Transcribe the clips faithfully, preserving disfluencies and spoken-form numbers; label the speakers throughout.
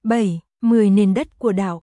Speaker 1: bảy. mười nền đất của đạo.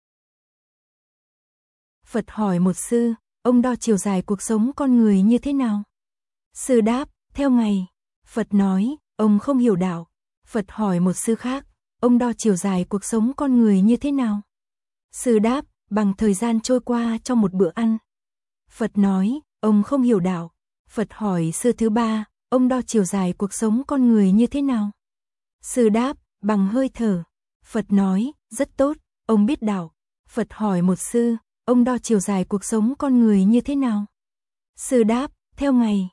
Speaker 1: Phật hỏi một sư, ông đo chiều dài cuộc sống con người như thế nào? Sư đáp, theo ngày. Phật nói, ông không hiểu đạo. Phật hỏi một sư khác, ông đo chiều dài cuộc sống con người như thế nào? Sư đáp, bằng thời gian trôi qua trong một bữa ăn. Phật nói, ông không hiểu đạo. Phật hỏi sư thứ ba, ông đo chiều dài cuộc sống con người như thế nào? Sư đáp, bằng hơi thở. Phật nói, rất tốt, ông biết đạo. Phật hỏi một sư, ông đo chiều dài cuộc sống con người như thế nào? Sư đáp, theo ngày.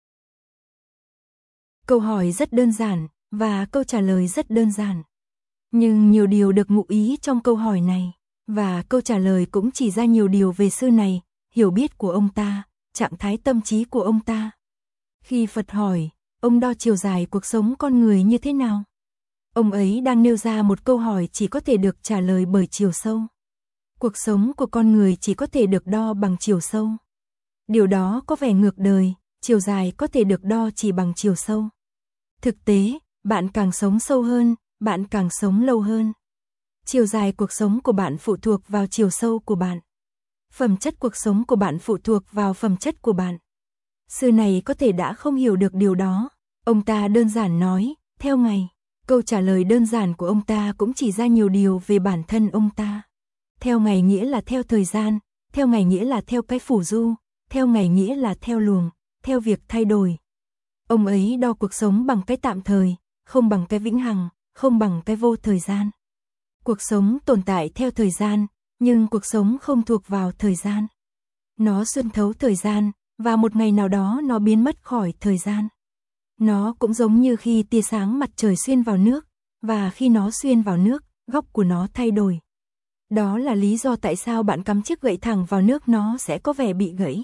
Speaker 1: Câu hỏi rất đơn giản, và câu trả lời rất đơn giản. Nhưng nhiều điều được ngụ ý trong câu hỏi này, và câu trả lời cũng chỉ ra nhiều điều về sư này, hiểu biết của ông ta, trạng thái tâm trí của ông ta. Khi Phật hỏi, ông đo chiều dài cuộc sống con người như thế nào? Ông ấy đang nêu ra một câu hỏi chỉ có thể được trả lời bởi chiều sâu. Cuộc sống của con người chỉ có thể được đo bằng chiều sâu. Điều đó có vẻ ngược đời, chiều dài có thể được đo chỉ bằng chiều sâu. Thực tế, bạn càng sống sâu hơn, bạn càng sống lâu hơn. Chiều dài cuộc sống của bạn phụ thuộc vào chiều sâu của bạn. Phẩm chất cuộc sống của bạn phụ thuộc vào phẩm chất của bạn. Sư này có thể đã không hiểu được điều đó. Ông ta đơn giản nói, theo ngày. Câu trả lời đơn giản của ông ta cũng chỉ ra nhiều điều về bản thân ông ta. Theo ngày nghĩa là theo thời gian, theo ngày nghĩa là theo cái phủ du, theo ngày nghĩa là theo luồng, theo việc thay đổi. Ông ấy đo cuộc sống bằng cái tạm thời, không bằng cái vĩnh hằng, không bằng cái vô thời gian. Cuộc sống tồn tại theo thời gian, nhưng cuộc sống không thuộc vào thời gian. Nó xuyên thấu thời gian, và một ngày nào đó nó biến mất khỏi thời gian. Nó cũng giống như khi tia sáng mặt trời xuyên vào nước, và khi nó xuyên vào nước, góc của nó thay đổi. Đó là lý do tại sao bạn cắm chiếc gậy thẳng vào nước nó sẽ có vẻ bị gãy.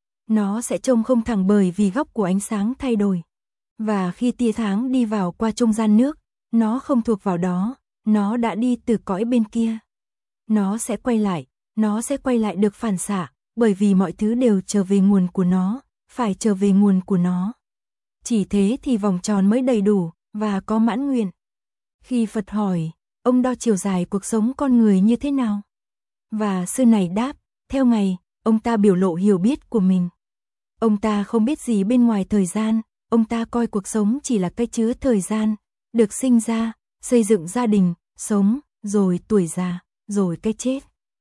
Speaker 1: Nó sẽ trông không thẳng bởi vì góc của ánh sáng thay đổi. Và khi tia sáng đi vào qua trung gian nước, nó không thuộc vào đó, nó đã đi từ cõi bên kia. Nó sẽ quay lại, nó sẽ quay lại được phản xạ, bởi vì mọi thứ đều trở về nguồn của nó, phải trở về nguồn của nó. Chỉ thế thì vòng tròn mới đầy đủ, và có mãn nguyện. Khi Phật hỏi, ông đo chiều dài cuộc sống con người như thế nào? Và sư này đáp, theo ngày, ông ta biểu lộ hiểu biết của mình. Ông ta không biết gì bên ngoài thời gian, ông ta coi cuộc sống chỉ là cái chứa thời gian, được sinh ra, xây dựng gia đình, sống, rồi tuổi già, rồi cái chết.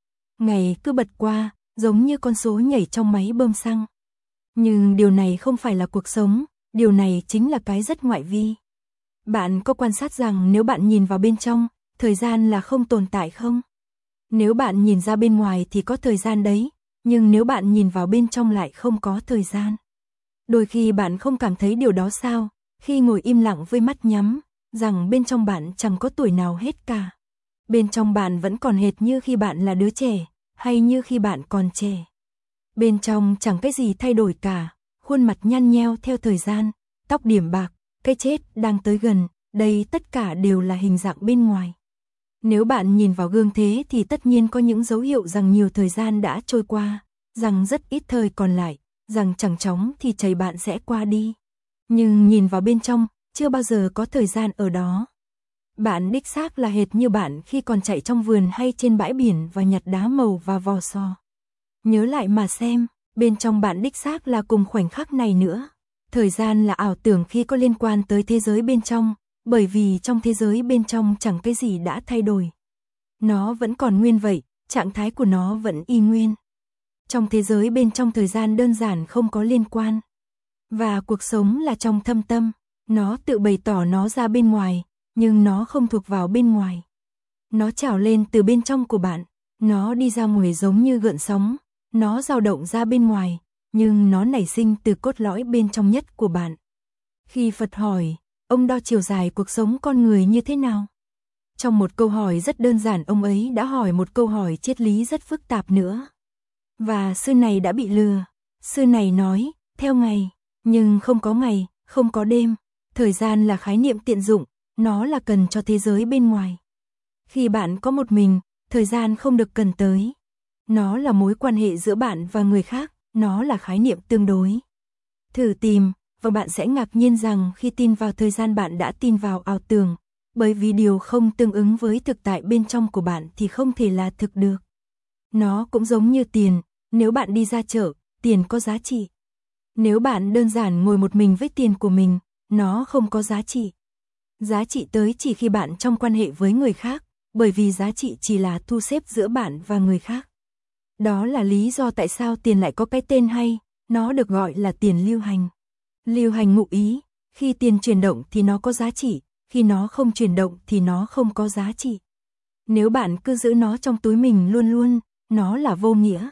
Speaker 1: Ngày cứ bật qua, giống như con số nhảy trong máy bơm xăng. Nhưng điều này không phải là cuộc sống, điều này chính là cái rất ngoại vi. Bạn có quan sát rằng nếu bạn nhìn vào bên trong, thời gian là không tồn tại không? Nếu bạn nhìn ra bên ngoài thì có thời gian đấy, nhưng nếu bạn nhìn vào bên trong lại không có thời gian. Đôi khi bạn không cảm thấy điều đó sao, khi ngồi im lặng với mắt nhắm, rằng bên trong bạn chẳng có tuổi nào hết cả. Bên trong bạn vẫn còn hệt như khi bạn là đứa trẻ, hay như khi bạn còn trẻ. Bên trong chẳng cái gì thay đổi cả, khuôn mặt nhăn nheo theo thời gian, tóc điểm bạc, cái chết đang tới gần, đây tất cả đều là hình dạng bên ngoài. Nếu bạn nhìn vào gương thế thì tất nhiên có những dấu hiệu rằng nhiều thời gian đã trôi qua, rằng rất ít thời còn lại, rằng chẳng chóng thì chảy bạn sẽ qua đi. Nhưng nhìn vào bên trong, chưa bao giờ có thời gian ở đó. Bạn đích xác là hệt như bạn khi còn chạy trong vườn hay trên bãi biển và nhặt đá màu và vò sò. Nhớ lại mà xem, bên trong bạn đích xác là cùng khoảnh khắc này nữa. Thời gian là ảo tưởng khi có liên quan tới thế giới bên trong, bởi vì trong thế giới bên trong chẳng cái gì đã thay đổi. Nó vẫn còn nguyên vậy, trạng thái của nó vẫn y nguyên. Trong thế giới bên trong thời gian đơn giản không có liên quan. Và cuộc sống là trong thâm tâm, nó tự bày tỏ nó ra bên ngoài, nhưng nó không thuộc vào bên ngoài. Nó trào lên từ bên trong của bạn, nó đi ra ngoài giống như gợn sóng, nó dao động ra bên ngoài, nhưng nó nảy sinh từ cốt lõi bên trong nhất của bạn. Khi Phật hỏi, ông đo chiều dài cuộc sống con người như thế nào? Trong một câu hỏi rất đơn giản ông ấy đã hỏi một câu hỏi triết lý rất phức tạp nữa. Và sư này đã bị lừa. Sư này nói, theo ngày, nhưng không có ngày, không có đêm. Thời gian là khái niệm tiện dụng, nó là cần cho thế giới bên ngoài. Khi bạn có một mình, thời gian không được cần tới. Nó là mối quan hệ giữa bạn và người khác, nó là khái niệm tương đối. Thử tìm, và bạn sẽ ngạc nhiên rằng khi tin vào thời gian bạn đã tin vào ảo tưởng, bởi vì điều không tương ứng với thực tại bên trong của bạn thì không thể là thực được. Nó cũng giống như tiền, nếu bạn đi ra chợ, tiền có giá trị. Nếu bạn đơn giản ngồi một mình với tiền của mình, nó không có giá trị. Giá trị tới chỉ khi bạn trong quan hệ với người khác, bởi vì giá trị chỉ là thu xếp giữa bạn và người khác. Đó là lý do tại sao tiền lại có cái tên hay, nó được gọi là tiền lưu hành. Lưu hành ngụ ý, khi tiền chuyển động thì nó có giá trị, khi nó không chuyển động thì nó không có giá trị. Nếu bạn cứ giữ nó trong túi mình luôn luôn, nó là vô nghĩa.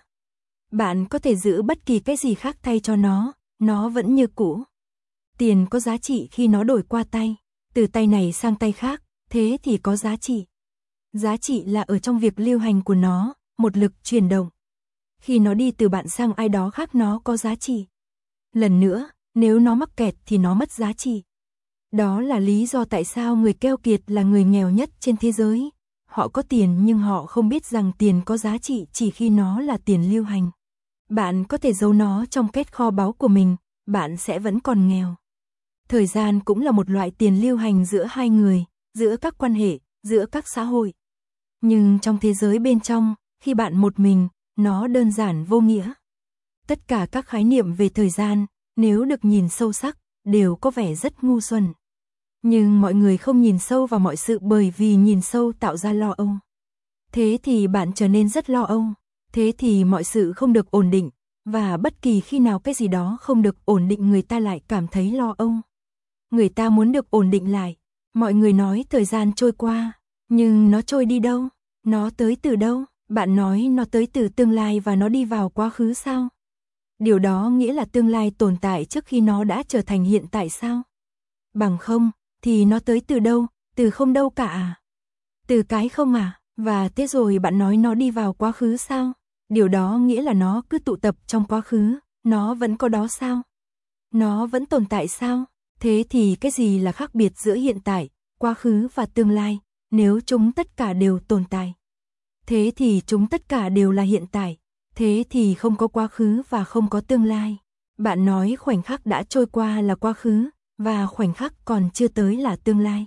Speaker 1: Bạn có thể giữ bất kỳ cái gì khác thay cho nó, nó vẫn như cũ. Tiền có giá trị khi nó đổi qua tay, từ tay này sang tay khác, thế thì có giá trị. Giá trị là ở trong việc lưu hành của nó, một lực chuyển động. Khi nó đi từ bạn sang ai đó khác nó có giá trị. Lần nữa, nếu nó mắc kẹt thì nó mất giá trị. Đó là lý do tại sao người keo kiệt là người nghèo nhất trên thế giới. Họ có tiền nhưng họ không biết rằng tiền có giá trị chỉ khi nó là tiền lưu hành. Bạn có thể giấu nó trong két kho báu của mình, bạn sẽ vẫn còn nghèo. Thời gian cũng là một loại tiền lưu hành giữa hai người, giữa các quan hệ, giữa các xã hội. Nhưng trong thế giới bên trong, khi bạn một mình, nó đơn giản vô nghĩa. Tất cả các khái niệm về thời gian, nếu được nhìn sâu sắc, đều có vẻ rất ngu xuẩn. Nhưng mọi người không nhìn sâu vào mọi sự bởi vì nhìn sâu tạo ra lo âu. Thế thì bạn trở nên rất lo âu, thế thì mọi sự không được ổn định, và bất kỳ khi nào cái gì đó không được ổn định người ta lại cảm thấy lo âu. Người ta muốn được ổn định lại, mọi người nói thời gian trôi qua, nhưng nó trôi đi đâu? Nó tới từ đâu? Bạn nói nó tới từ tương lai và nó đi vào quá khứ sao? Điều đó nghĩa là tương lai tồn tại trước khi nó đã trở thành hiện tại sao? Bằng không, thì nó tới từ đâu? Từ không đâu cả à? Từ cái không à? Và thế rồi bạn nói nó đi vào quá khứ sao? Điều đó nghĩa là nó cứ tụ tập trong quá khứ, nó vẫn có đó sao? Nó vẫn tồn tại sao? Thế thì cái gì là khác biệt giữa hiện tại, quá khứ và tương lai, nếu chúng tất cả đều tồn tại? Thế thì chúng tất cả đều là hiện tại, thế thì không có quá khứ và không có tương lai. Bạn nói khoảnh khắc đã trôi qua là quá khứ, và khoảnh khắc còn chưa tới là tương lai.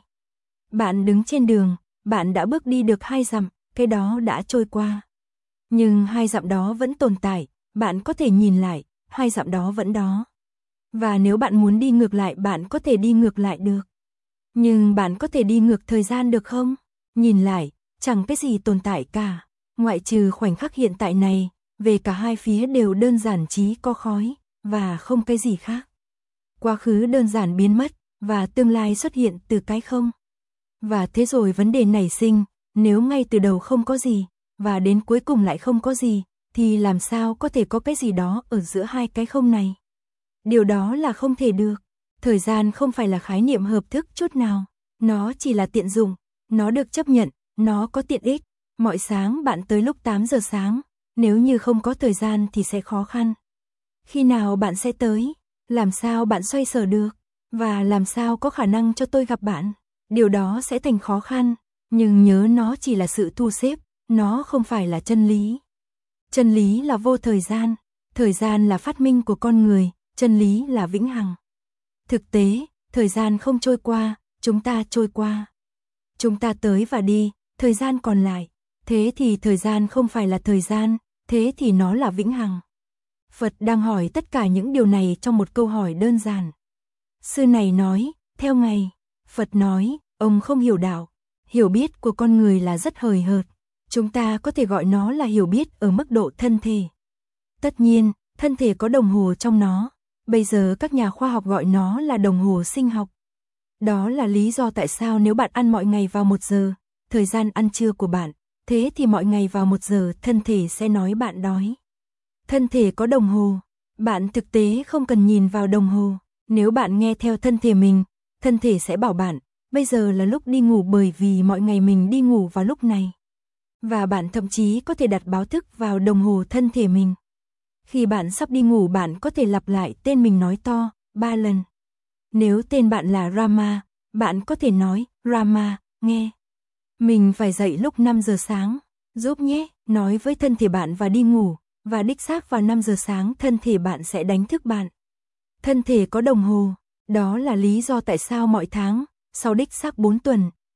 Speaker 1: Bạn đứng trên đường, bạn đã bước đi được hai dặm, cái đó đã trôi qua. Nhưng hai dặm đó vẫn tồn tại, bạn có thể nhìn lại, hai dặm đó vẫn đó. Và nếu bạn muốn đi ngược lại bạn có thể đi ngược lại được. Nhưng bạn có thể đi ngược thời gian được không? Nhìn lại, chẳng cái gì tồn tại cả, ngoại trừ khoảnh khắc hiện tại này, về cả hai phía đều đơn giản chỉ có khói, và không cái gì khác. Quá khứ đơn giản biến mất, và tương lai xuất hiện từ cái không. Và thế rồi vấn đề nảy sinh, nếu ngay từ đầu không có gì, và đến cuối cùng lại không có gì, thì làm sao có thể có cái gì đó ở giữa hai cái không này? Điều đó là không thể được. Thời gian không phải là khái niệm hợp thức chút nào, nó chỉ là tiện dụng, nó được chấp nhận, nó có tiện ích. Mọi sáng bạn tới lúc tám giờ sáng, nếu như không có thời gian thì sẽ khó khăn. Khi nào bạn sẽ tới? Làm sao bạn xoay sở được? Và làm sao có khả năng cho tôi gặp bạn? Điều đó sẽ thành khó khăn, nhưng nhớ nó chỉ là sự thu xếp, nó không phải là chân lý. Chân lý là vô thời gian, thời gian là phát minh của con người, chân lý là vĩnh hằng. Thực tế, thời gian không trôi qua, chúng ta trôi qua. Chúng ta tới và đi, thời gian còn lại. Thế thì thời gian không phải là thời gian, thế thì nó là vĩnh hằng. Phật đang hỏi tất cả những điều này trong một câu hỏi đơn giản. Sư này nói, theo ngài, Phật nói, ông không hiểu đạo. Hiểu biết của con người là rất hời hợt. Chúng ta có thể gọi nó là hiểu biết ở mức độ thân thể. Tất nhiên, thân thể có đồng hồ trong nó. Bây giờ các nhà khoa học gọi nó là đồng hồ sinh học. Đó là lý do tại sao nếu bạn ăn mọi ngày vào một giờ, thời gian ăn trưa của bạn, thế thì mọi ngày vào một giờ thân thể sẽ nói bạn đói. Thân thể có đồng hồ, bạn thực tế không cần nhìn vào đồng hồ. Nếu bạn nghe theo thân thể mình, thân thể sẽ bảo bạn, bây giờ là lúc đi ngủ bởi vì mọi ngày mình đi ngủ vào lúc này. Và bạn thậm chí có thể đặt báo thức vào đồng hồ thân thể mình. Khi bạn sắp đi ngủ bạn có thể lặp lại tên mình nói to, ba lần. Nếu tên bạn là Rama, bạn có thể nói, Rama, nghe. Mình phải dậy lúc năm giờ sáng, giúp nhé, nói với thân thể bạn và đi ngủ, và đích xác vào năm giờ sáng thân thể bạn sẽ đánh thức bạn. Thân thể có đồng hồ, đó là lý do tại sao mọi tháng, sau đích xác bốn tuần,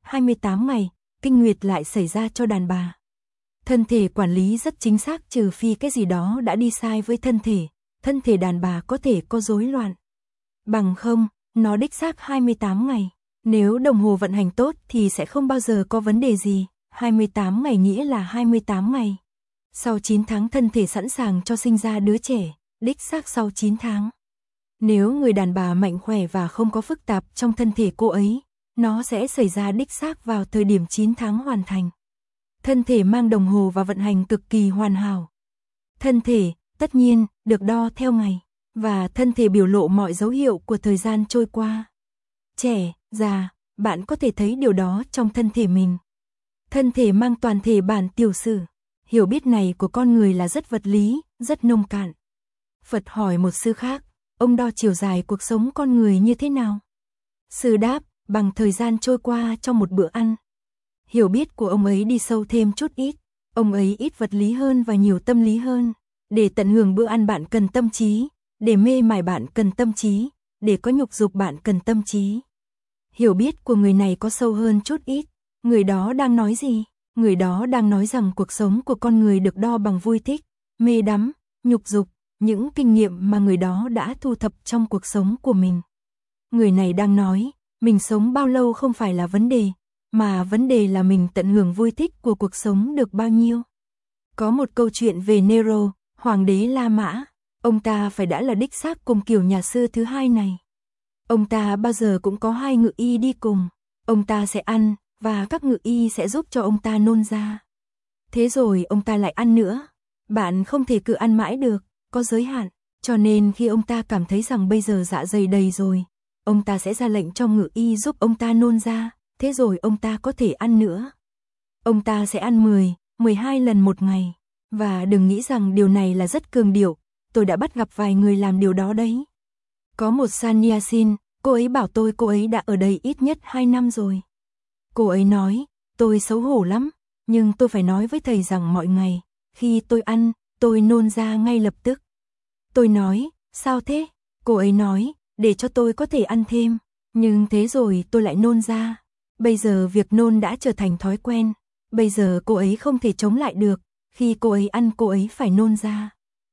Speaker 1: hai mươi tám ngày, kinh nguyệt lại xảy ra cho đàn bà. Thân thể quản lý rất chính xác trừ phi cái gì đó đã đi sai với thân thể, thân thể đàn bà có thể có rối loạn. Bằng không, nó đích xác hai mươi tám ngày. Nếu đồng hồ vận hành tốt thì sẽ không bao giờ có vấn đề gì, hai mươi tám ngày nghĩa là hai mươi tám ngày. Sau chín tháng thân thể sẵn sàng cho sinh ra đứa trẻ, đích xác sau chín tháng. Nếu người đàn bà mạnh khỏe và không có phức tạp trong thân thể cô ấy, nó sẽ xảy ra đích xác vào thời điểm chín tháng hoàn thành. Thân thể mang đồng hồ và vận hành cực kỳ hoàn hảo. Thân thể, tất nhiên, được đo theo ngày, và thân thể biểu lộ mọi dấu hiệu của thời gian trôi qua. Trẻ, già, bạn có thể thấy điều đó trong thân thể mình. Thân thể mang toàn thể bản tiểu sử. Hiểu biết này của con người là rất vật lý, rất nông cạn. Phật hỏi một sư khác, ông đo chiều dài cuộc sống con người như thế nào? Sư đáp, bằng thời gian trôi qua trong một bữa ăn. Hiểu biết của ông ấy đi sâu thêm chút ít, ông ấy ít vật lý hơn và nhiều tâm lý hơn. Để tận hưởng bữa ăn bạn cần tâm trí, để mê mải bạn cần tâm trí, để có nhục dục bạn cần tâm trí. Hiểu biết của người này có sâu hơn chút ít, người đó đang nói gì? Người đó đang nói rằng cuộc sống của con người được đo bằng vui thích, mê đắm, nhục dục, những kinh nghiệm mà người đó đã thu thập trong cuộc sống của mình. Người này đang nói, mình sống bao lâu không phải là vấn đề, mà vấn đề là mình tận hưởng vui thích của cuộc sống được bao nhiêu. Có một câu chuyện về Nero, hoàng đế La Mã, ông ta phải đã là đích xác cùng kiểu nhà sư thứ hai này. Ông ta bao giờ cũng có hai ngự y đi cùng, ông ta sẽ ăn, và các ngự y sẽ giúp cho ông ta nôn ra. Thế rồi ông ta lại ăn nữa. Bạn không thể cứ ăn mãi được, có giới hạn. Cho nên khi ông ta cảm thấy rằng bây giờ dạ dày đầy rồi, ông ta sẽ ra lệnh cho ngự y giúp ông ta nôn ra. Thế rồi ông ta có thể ăn nữa. Ông ta sẽ ăn mười, mười hai lần một ngày. Và đừng nghĩ rằng điều này là rất cường điệu. Tôi đã bắt gặp vài người làm điều đó đấy. Có một Sannyasin, cô ấy bảo tôi cô ấy đã ở đây ít nhất hai năm rồi. Cô ấy nói, tôi xấu hổ lắm, nhưng tôi phải nói với thầy rằng mọi ngày, khi tôi ăn, tôi nôn ra ngay lập tức. Tôi nói, sao thế? Cô ấy nói, để cho tôi có thể ăn thêm, nhưng thế rồi tôi lại nôn ra. Bây giờ việc nôn đã trở thành thói quen, bây giờ cô ấy không thể chống lại được, khi cô ấy ăn cô ấy phải nôn ra.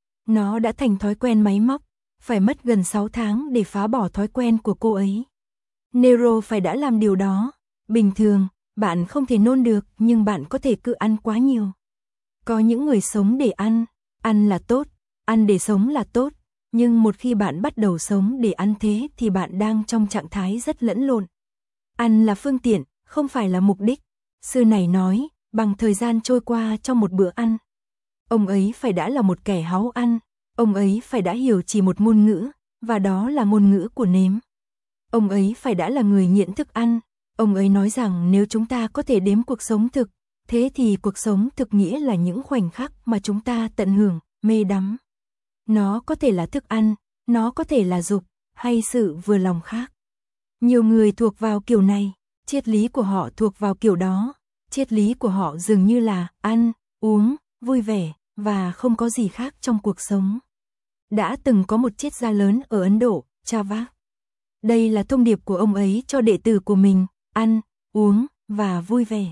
Speaker 1: Nó đã thành thói quen máy móc, phải mất gần sáu tháng để phá bỏ thói quen của cô ấy. Nero phải đã làm điều đó. Bình thường, bạn không thể nôn được nhưng bạn có thể cứ ăn quá nhiều. Có những người sống để ăn, ăn là tốt, ăn để sống là tốt, nhưng một khi bạn bắt đầu sống để ăn thế thì bạn đang trong trạng thái rất lẫn lộn. Ăn là phương tiện, không phải là mục đích. Sư này nói, bằng thời gian trôi qua trong một bữa ăn. Ông ấy phải đã là một kẻ háu ăn, ông ấy phải đã hiểu chỉ một ngôn ngữ, và đó là ngôn ngữ của nếm. Ông ấy phải đã là người nghiện thức ăn. Ông ấy nói rằng nếu chúng ta có thể đếm cuộc sống thực, thế thì cuộc sống thực nghĩa là những khoảnh khắc mà chúng ta tận hưởng, mê đắm. Nó có thể là thức ăn, nó có thể là dục, hay sự vừa lòng khác. Nhiều người thuộc vào kiểu này, triết lý của họ thuộc vào kiểu đó. Triết lý của họ dường như là ăn, uống, vui vẻ, và không có gì khác trong cuộc sống. Đã từng có một triết gia lớn ở Ấn Độ, Chavak. Đây là thông điệp của ông ấy cho đệ tử của mình. Ăn, uống, và vui vẻ.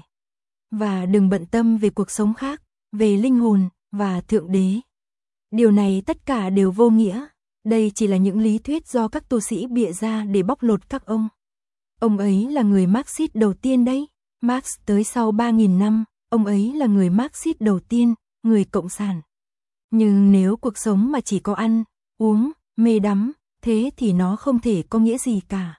Speaker 1: Và đừng bận tâm về cuộc sống khác, về linh hồn, và Thượng Đế. Điều này tất cả đều vô nghĩa. Đây chỉ là những lý thuyết do các tu sĩ bịa ra để bóc lột các ông. Ông ấy là người Marxist đầu tiên đấy. Marx tới sau ba nghìn năm, ông ấy là người Marxist đầu tiên, người cộng sản. Nhưng nếu cuộc sống mà chỉ có ăn, uống, mê đắm, thế thì nó không thể có nghĩa gì cả.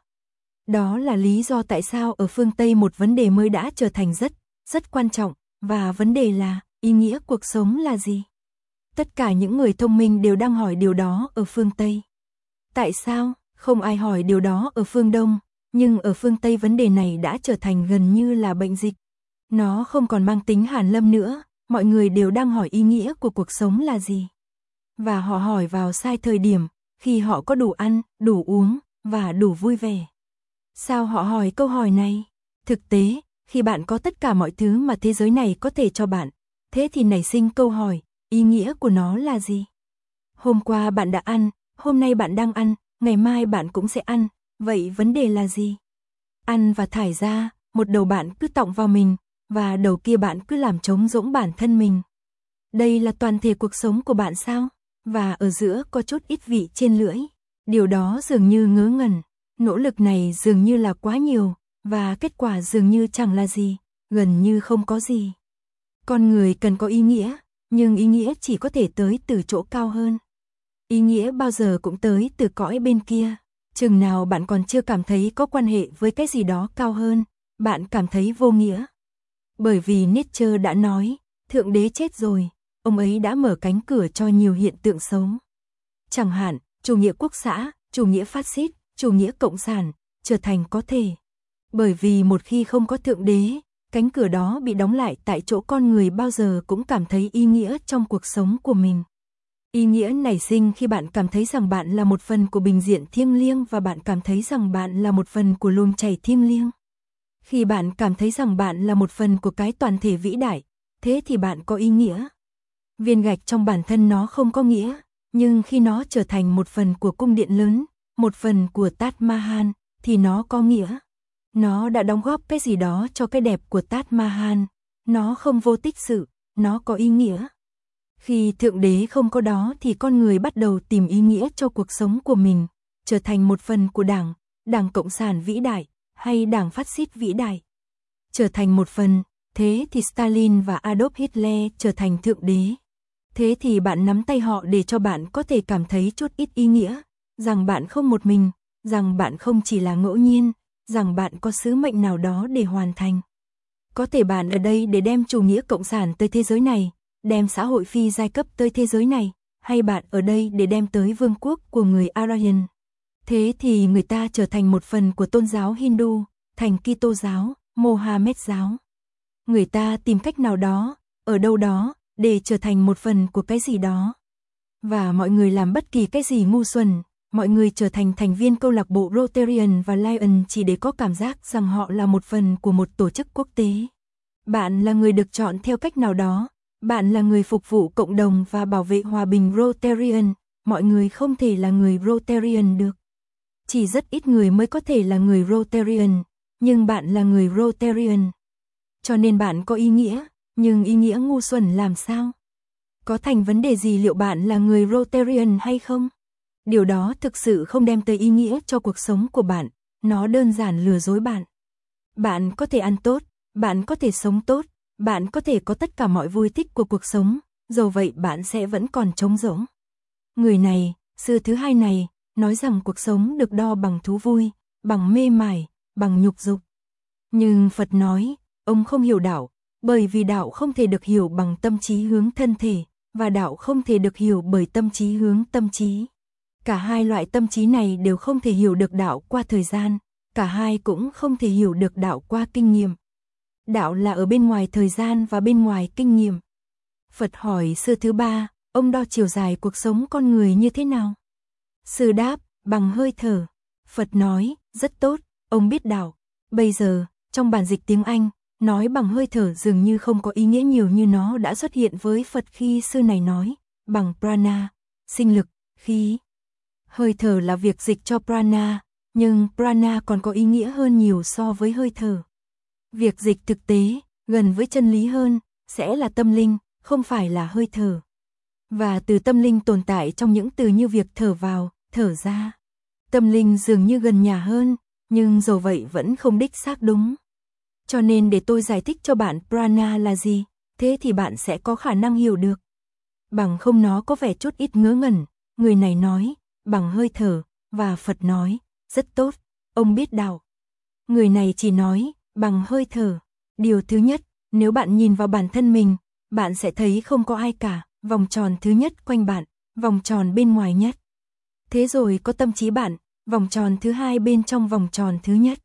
Speaker 1: Đó là lý do tại sao ở phương Tây một vấn đề mới đã trở thành rất, rất quan trọng, và vấn đề là, ý nghĩa cuộc sống là gì? Tất cả những người thông minh đều đang hỏi điều đó ở phương Tây. Tại sao? Không ai hỏi điều đó ở phương Đông, nhưng ở phương Tây vấn đề này đã trở thành gần như là bệnh dịch. Nó không còn mang tính hàn lâm nữa, mọi người đều đang hỏi ý nghĩa của cuộc sống là gì. Và họ hỏi vào sai thời điểm, khi họ có đủ ăn, đủ uống, và đủ vui vẻ. Sao họ hỏi câu hỏi này? Thực tế, khi bạn có tất cả mọi thứ mà thế giới này có thể cho bạn, thế thì nảy sinh câu hỏi, ý nghĩa của nó là gì? Hôm qua bạn đã ăn, hôm nay bạn đang ăn, ngày mai bạn cũng sẽ ăn, vậy vấn đề là gì? Ăn và thải ra, một đầu bạn cứ tọng vào mình, và đầu kia bạn cứ làm trống rỗng bản thân mình. Đây là toàn thể cuộc sống của bạn sao? Và ở giữa có chút ít vị trên lưỡi. Điều đó dường như ngớ ngẩn, nỗ lực này dường như là quá nhiều, và kết quả dường như chẳng là gì, gần như không có gì. Con người cần có ý nghĩa, nhưng ý nghĩa chỉ có thể tới từ chỗ cao hơn. Ý nghĩa bao giờ cũng tới từ cõi bên kia. Chừng nào bạn còn chưa cảm thấy có quan hệ với cái gì đó cao hơn, bạn cảm thấy vô nghĩa. Bởi vì Nietzsche đã nói, Thượng Đế chết rồi, ông ấy đã mở cánh cửa cho nhiều hiện tượng xấu. Chẳng hạn, chủ nghĩa quốc xã, chủ nghĩa phát xít, chủ nghĩa cộng sản, trở thành có thể. Bởi vì một khi không có Thượng Đế, cánh cửa đó bị đóng lại tại chỗ con người bao giờ cũng cảm thấy ý nghĩa trong cuộc sống của mình. Ý nghĩa nảy sinh khi bạn cảm thấy rằng bạn là một phần của bình diện thiêng liêng và bạn cảm thấy rằng bạn là một phần của luồng chảy thiêng liêng. Khi bạn cảm thấy rằng bạn là một phần của cái toàn thể vĩ đại, thế thì bạn có ý nghĩa. Viên gạch trong bản thân nó không có nghĩa, nhưng khi nó trở thành một phần của cung điện lớn, một phần của Taj Mahal, thì nó có nghĩa. Nó đã đóng góp cái gì đó cho cái đẹp của Taj Mahal. Nó không vô tích sự, nó có ý nghĩa. Khi Thượng Đế không có đó thì con người bắt đầu tìm ý nghĩa cho cuộc sống của mình, trở thành một phần của đảng, đảng Cộng sản vĩ đại, hay đảng phát xít vĩ đại. Trở thành một phần, thế thì Stalin và Adolf Hitler trở thành Thượng Đế. Thế thì bạn nắm tay họ để cho bạn có thể cảm thấy chút ít ý nghĩa, rằng bạn không một mình, rằng bạn không chỉ là ngẫu nhiên, rằng bạn có sứ mệnh nào đó để hoàn thành. Có thể bạn ở đây để đem chủ nghĩa cộng sản tới thế giới này, đem xã hội phi giai cấp tới thế giới này, hay bạn ở đây để đem tới vương quốc của người Aryan. Thế thì người ta trở thành một phần của tôn giáo Hindu, thành Kitô giáo, Mohammed giáo. Người ta tìm cách nào đó, ở đâu đó, để trở thành một phần của cái gì đó. Và mọi người làm bất kỳ cái gì ngu xuẩn, mọi người trở thành thành viên câu lạc bộ Rotarian và Lion chỉ để có cảm giác rằng họ là một phần của một tổ chức quốc tế. Bạn là người được chọn theo cách nào đó, bạn là người phục vụ cộng đồng và bảo vệ hòa bình Rotarian, mọi người không thể là người Rotarian được. Chỉ rất ít người mới có thể là người Rotarian, nhưng bạn là người Rotarian. Cho nên bạn có ý nghĩa, nhưng ý nghĩa ngu xuẩn làm sao? Có thành vấn đề gì liệu bạn là người Rotarian hay không? Điều đó thực sự không đem tới ý nghĩa cho cuộc sống của bạn, nó đơn giản lừa dối bạn. Bạn có thể ăn tốt, bạn có thể sống tốt, bạn có thể có tất cả mọi vui thích của cuộc sống, dầu vậy bạn sẽ vẫn còn trống rỗng. Người này, sư thứ hai này, nói rằng cuộc sống được đo bằng thú vui, bằng mê mải, bằng nhục dục. Nhưng Phật nói, ông không hiểu đạo, bởi vì đạo không thể được hiểu bằng tâm trí hướng thân thể, và đạo không thể được hiểu bởi tâm trí hướng tâm trí. Cả hai loại tâm trí này đều không thể hiểu được đạo qua thời gian, cả hai cũng không thể hiểu được đạo qua kinh nghiệm. Đạo là ở bên ngoài thời gian và bên ngoài kinh nghiệm. Phật hỏi sư thứ ba, ông đo chiều dài cuộc sống con người như thế nào? Sư đáp, bằng hơi thở. Phật nói, rất tốt, ông biết đạo. Bây giờ, trong bản dịch tiếng Anh, nói bằng hơi thở dường như không có ý nghĩa nhiều như nó đã xuất hiện với Phật khi sư này nói, bằng prana, sinh lực, khí. Hơi thở là việc dịch cho prana, nhưng prana còn có ý nghĩa hơn nhiều so với hơi thở. Việc dịch thực tế, gần với chân lý hơn, sẽ là tâm linh, không phải là hơi thở. Và từ tâm linh tồn tại trong những từ như việc thở vào, thở ra. Tâm linh dường như gần nhà hơn, nhưng dầu vậy vẫn không đích xác đúng. Cho nên để tôi giải thích cho bạn prana là gì, thế thì bạn sẽ có khả năng hiểu được. Bằng không nó có vẻ chút ít ngớ ngẩn, người này nói, bằng hơi thở, và Phật nói, rất tốt, ông biết đạo. Người này chỉ nói, bằng hơi thở. Điều thứ nhất, nếu bạn nhìn vào bản thân mình, bạn sẽ thấy không có ai cả, vòng tròn thứ nhất quanh bạn, vòng tròn bên ngoài nhất. Thế rồi có tâm trí bạn, vòng tròn thứ hai bên trong vòng tròn thứ nhất.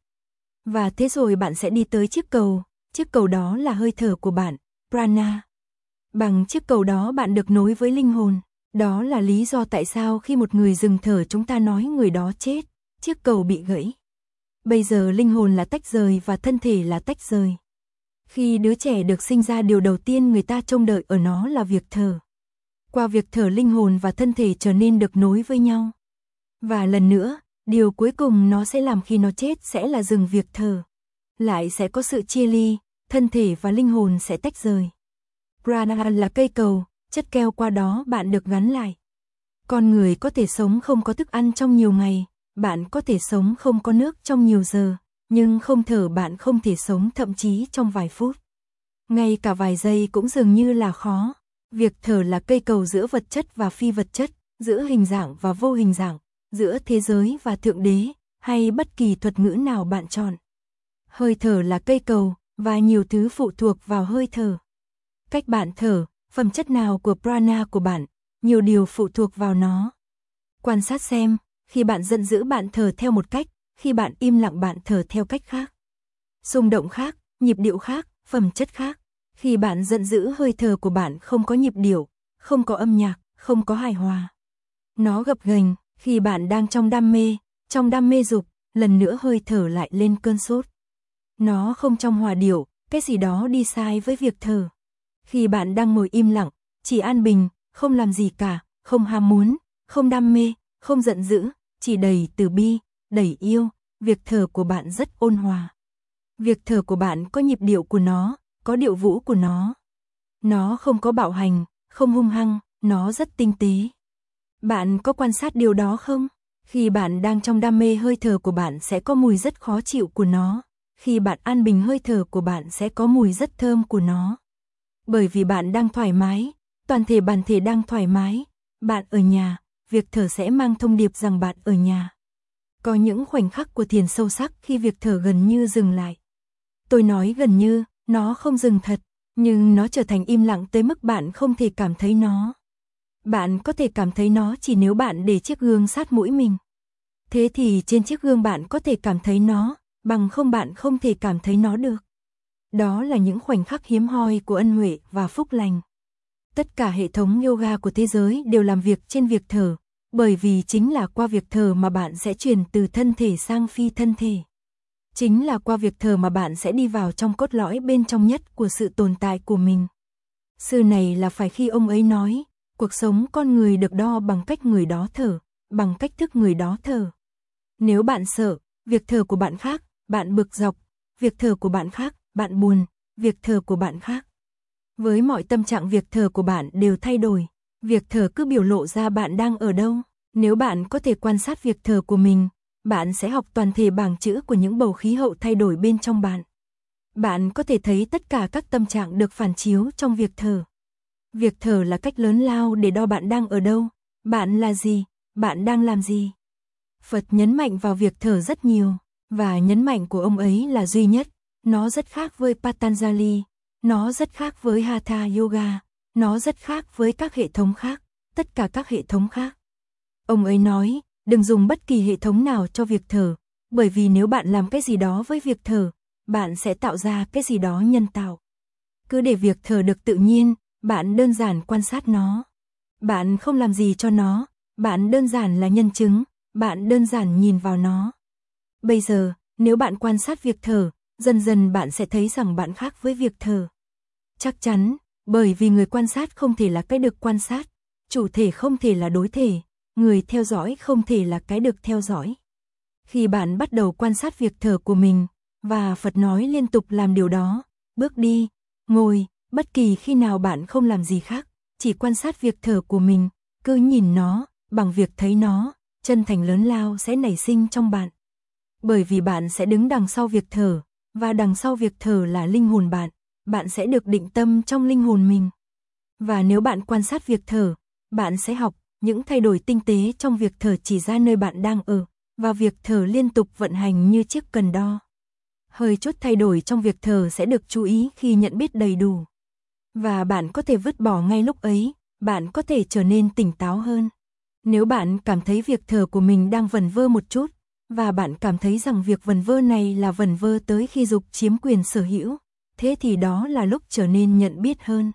Speaker 1: Và thế rồi bạn sẽ đi tới chiếc cầu, chiếc cầu đó là hơi thở của bạn, prana. Bằng chiếc cầu đó bạn được nối với linh hồn. Đó là lý do tại sao khi một người dừng thở chúng ta nói người đó chết, chiếc cầu bị gãy. Bây giờ linh hồn là tách rời và thân thể là tách rời. Khi đứa trẻ được sinh ra điều đầu tiên người ta trông đợi ở nó là việc thở. Qua việc thở linh hồn và thân thể trở nên được nối với nhau. Và lần nữa, điều cuối cùng nó sẽ làm khi nó chết sẽ là dừng việc thở. lại sẽ có sự chia ly, thân thể và linh hồn sẽ tách rời. Prana là cây cầu, chất keo qua đó bạn được gắn lại. Con người có thể sống không có thức ăn trong nhiều ngày, bạn có thể sống không có nước trong nhiều giờ, nhưng không thở bạn không thể sống thậm chí trong vài phút. Ngay cả vài giây cũng dường như là khó. Việc thở là cây cầu giữa vật chất và phi vật chất, giữa hình dạng và vô hình dạng, giữa thế giới và thượng đế, hay bất kỳ thuật ngữ nào bạn chọn. Hơi thở là cây cầu, và nhiều thứ phụ thuộc vào hơi thở. Cách bạn thở, phẩm chất nào của prana của bạn, nhiều điều phụ thuộc vào nó. Quan sát xem, khi bạn giận dữ bạn thở theo một cách, khi bạn im lặng bạn thở theo cách khác. Xung động khác, nhịp điệu khác, phẩm chất khác. Khi bạn giận dữ hơi thở của bạn không có nhịp điệu, không có âm nhạc, không có hài hòa. Nó gập ghềnh. Khi bạn đang trong đam mê, trong đam mê dục, lần nữa hơi thở lại lên cơn sốt. Nó không trong hòa điệu, cái gì đó đi sai với việc thở. Khi bạn đang ngồi im lặng, chỉ an bình, không làm gì cả, không ham muốn, không đam mê, không giận dữ, chỉ đầy từ bi, đầy yêu, việc thở của bạn rất ôn hòa. Việc thở của bạn có nhịp điệu của nó, có điệu vũ của nó. Nó không có bạo hành, không hung hăng, nó rất tinh tế. Bạn có quan sát điều đó không? Khi bạn đang trong đam mê hơi thở của bạn sẽ có mùi rất khó chịu của nó. Khi bạn an bình hơi thở của bạn sẽ có mùi rất thơm của nó. Bởi vì bạn đang thoải mái, toàn thể bản thể đang thoải mái. Bạn ở nhà, việc thở sẽ mang thông điệp rằng bạn ở nhà. Có những khoảnh khắc của thiền sâu sắc khi việc thở gần như dừng lại. Tôi nói gần như, nó không dừng thật, nhưng nó trở thành im lặng tới mức bạn không thể cảm thấy nó. Bạn có thể cảm thấy nó chỉ nếu bạn để chiếc gương sát mũi mình. Thế thì trên chiếc gương bạn có thể cảm thấy nó, bằng không bạn không thể cảm thấy nó được. Đó là những khoảnh khắc hiếm hoi của ân huệ và phúc lành. Tất cả hệ thống yoga của thế giới đều làm việc trên việc thở, bởi vì chính là qua việc thở mà bạn sẽ chuyển từ thân thể sang phi thân thể. Chính là qua việc thở mà bạn sẽ đi vào trong cốt lõi bên trong nhất của sự tồn tại của mình. Sư này là phải khi ông ấy nói, cuộc sống con người được đo bằng cách người đó thở, bằng cách thức người đó thở. Nếu bạn sợ, việc thở của bạn khác, bạn bực dọc, việc thở của bạn khác, bạn buồn, việc thở của bạn khác. Với mọi tâm trạng việc thở của bạn đều thay đổi, việc thở cứ biểu lộ ra bạn đang ở đâu. Nếu bạn có thể quan sát việc thở của mình, bạn sẽ học toàn thể bảng chữ của những bầu khí hậu thay đổi bên trong bạn. Bạn có thể thấy tất cả các tâm trạng được phản chiếu trong việc thở. Việc thở là cách lớn lao để đo bạn đang ở đâu, bạn là gì, bạn đang làm gì. Phật nhấn mạnh vào việc thở rất nhiều, và nhấn mạnh của ông ấy là duy nhất. Nó rất khác với Patanjali, nó rất khác với Hatha Yoga, nó rất khác với các hệ thống khác, tất cả các hệ thống khác. Ông ấy nói, đừng dùng bất kỳ hệ thống nào cho việc thở, bởi vì nếu bạn làm cái gì đó với việc thở, bạn sẽ tạo ra cái gì đó nhân tạo. Cứ để việc thở được tự nhiên, bạn đơn giản quan sát nó. Bạn không làm gì cho nó, bạn đơn giản là nhân chứng, bạn đơn giản nhìn vào nó. Bây giờ, nếu bạn quan sát việc thở, dần dần bạn sẽ thấy rằng bạn khác với việc thở. Chắc chắn, bởi vì người quan sát không thể là cái được quan sát, chủ thể không thể là đối thể, người theo dõi không thể là cái được theo dõi. Khi bạn bắt đầu quan sát việc thở của mình, và Phật nói liên tục làm điều đó, bước đi, ngồi, bất kỳ khi nào bạn không làm gì khác, chỉ quan sát việc thở của mình, cứ nhìn nó, bằng việc thấy nó, chân thành lớn lao sẽ nảy sinh trong bạn. Bởi vì bạn sẽ đứng đằng sau việc thở, và đằng sau việc thở là linh hồn bạn, bạn sẽ được định tâm trong linh hồn mình. Và nếu bạn quan sát việc thở, bạn sẽ học những thay đổi tinh tế trong việc thở chỉ ra nơi bạn đang ở, và việc thở liên tục vận hành như chiếc cần đo. Hơi chút thay đổi trong việc thở sẽ được chú ý khi nhận biết đầy đủ. Và bạn có thể vứt bỏ ngay lúc ấy, bạn có thể trở nên tỉnh táo hơn. Nếu bạn cảm thấy việc thở của mình đang vẩn vơ một chút, và bạn cảm thấy rằng việc vẩn vơ này là vẩn vơ tới khi dục chiếm quyền sở hữu, thế thì đó là lúc trở nên nhận biết hơn.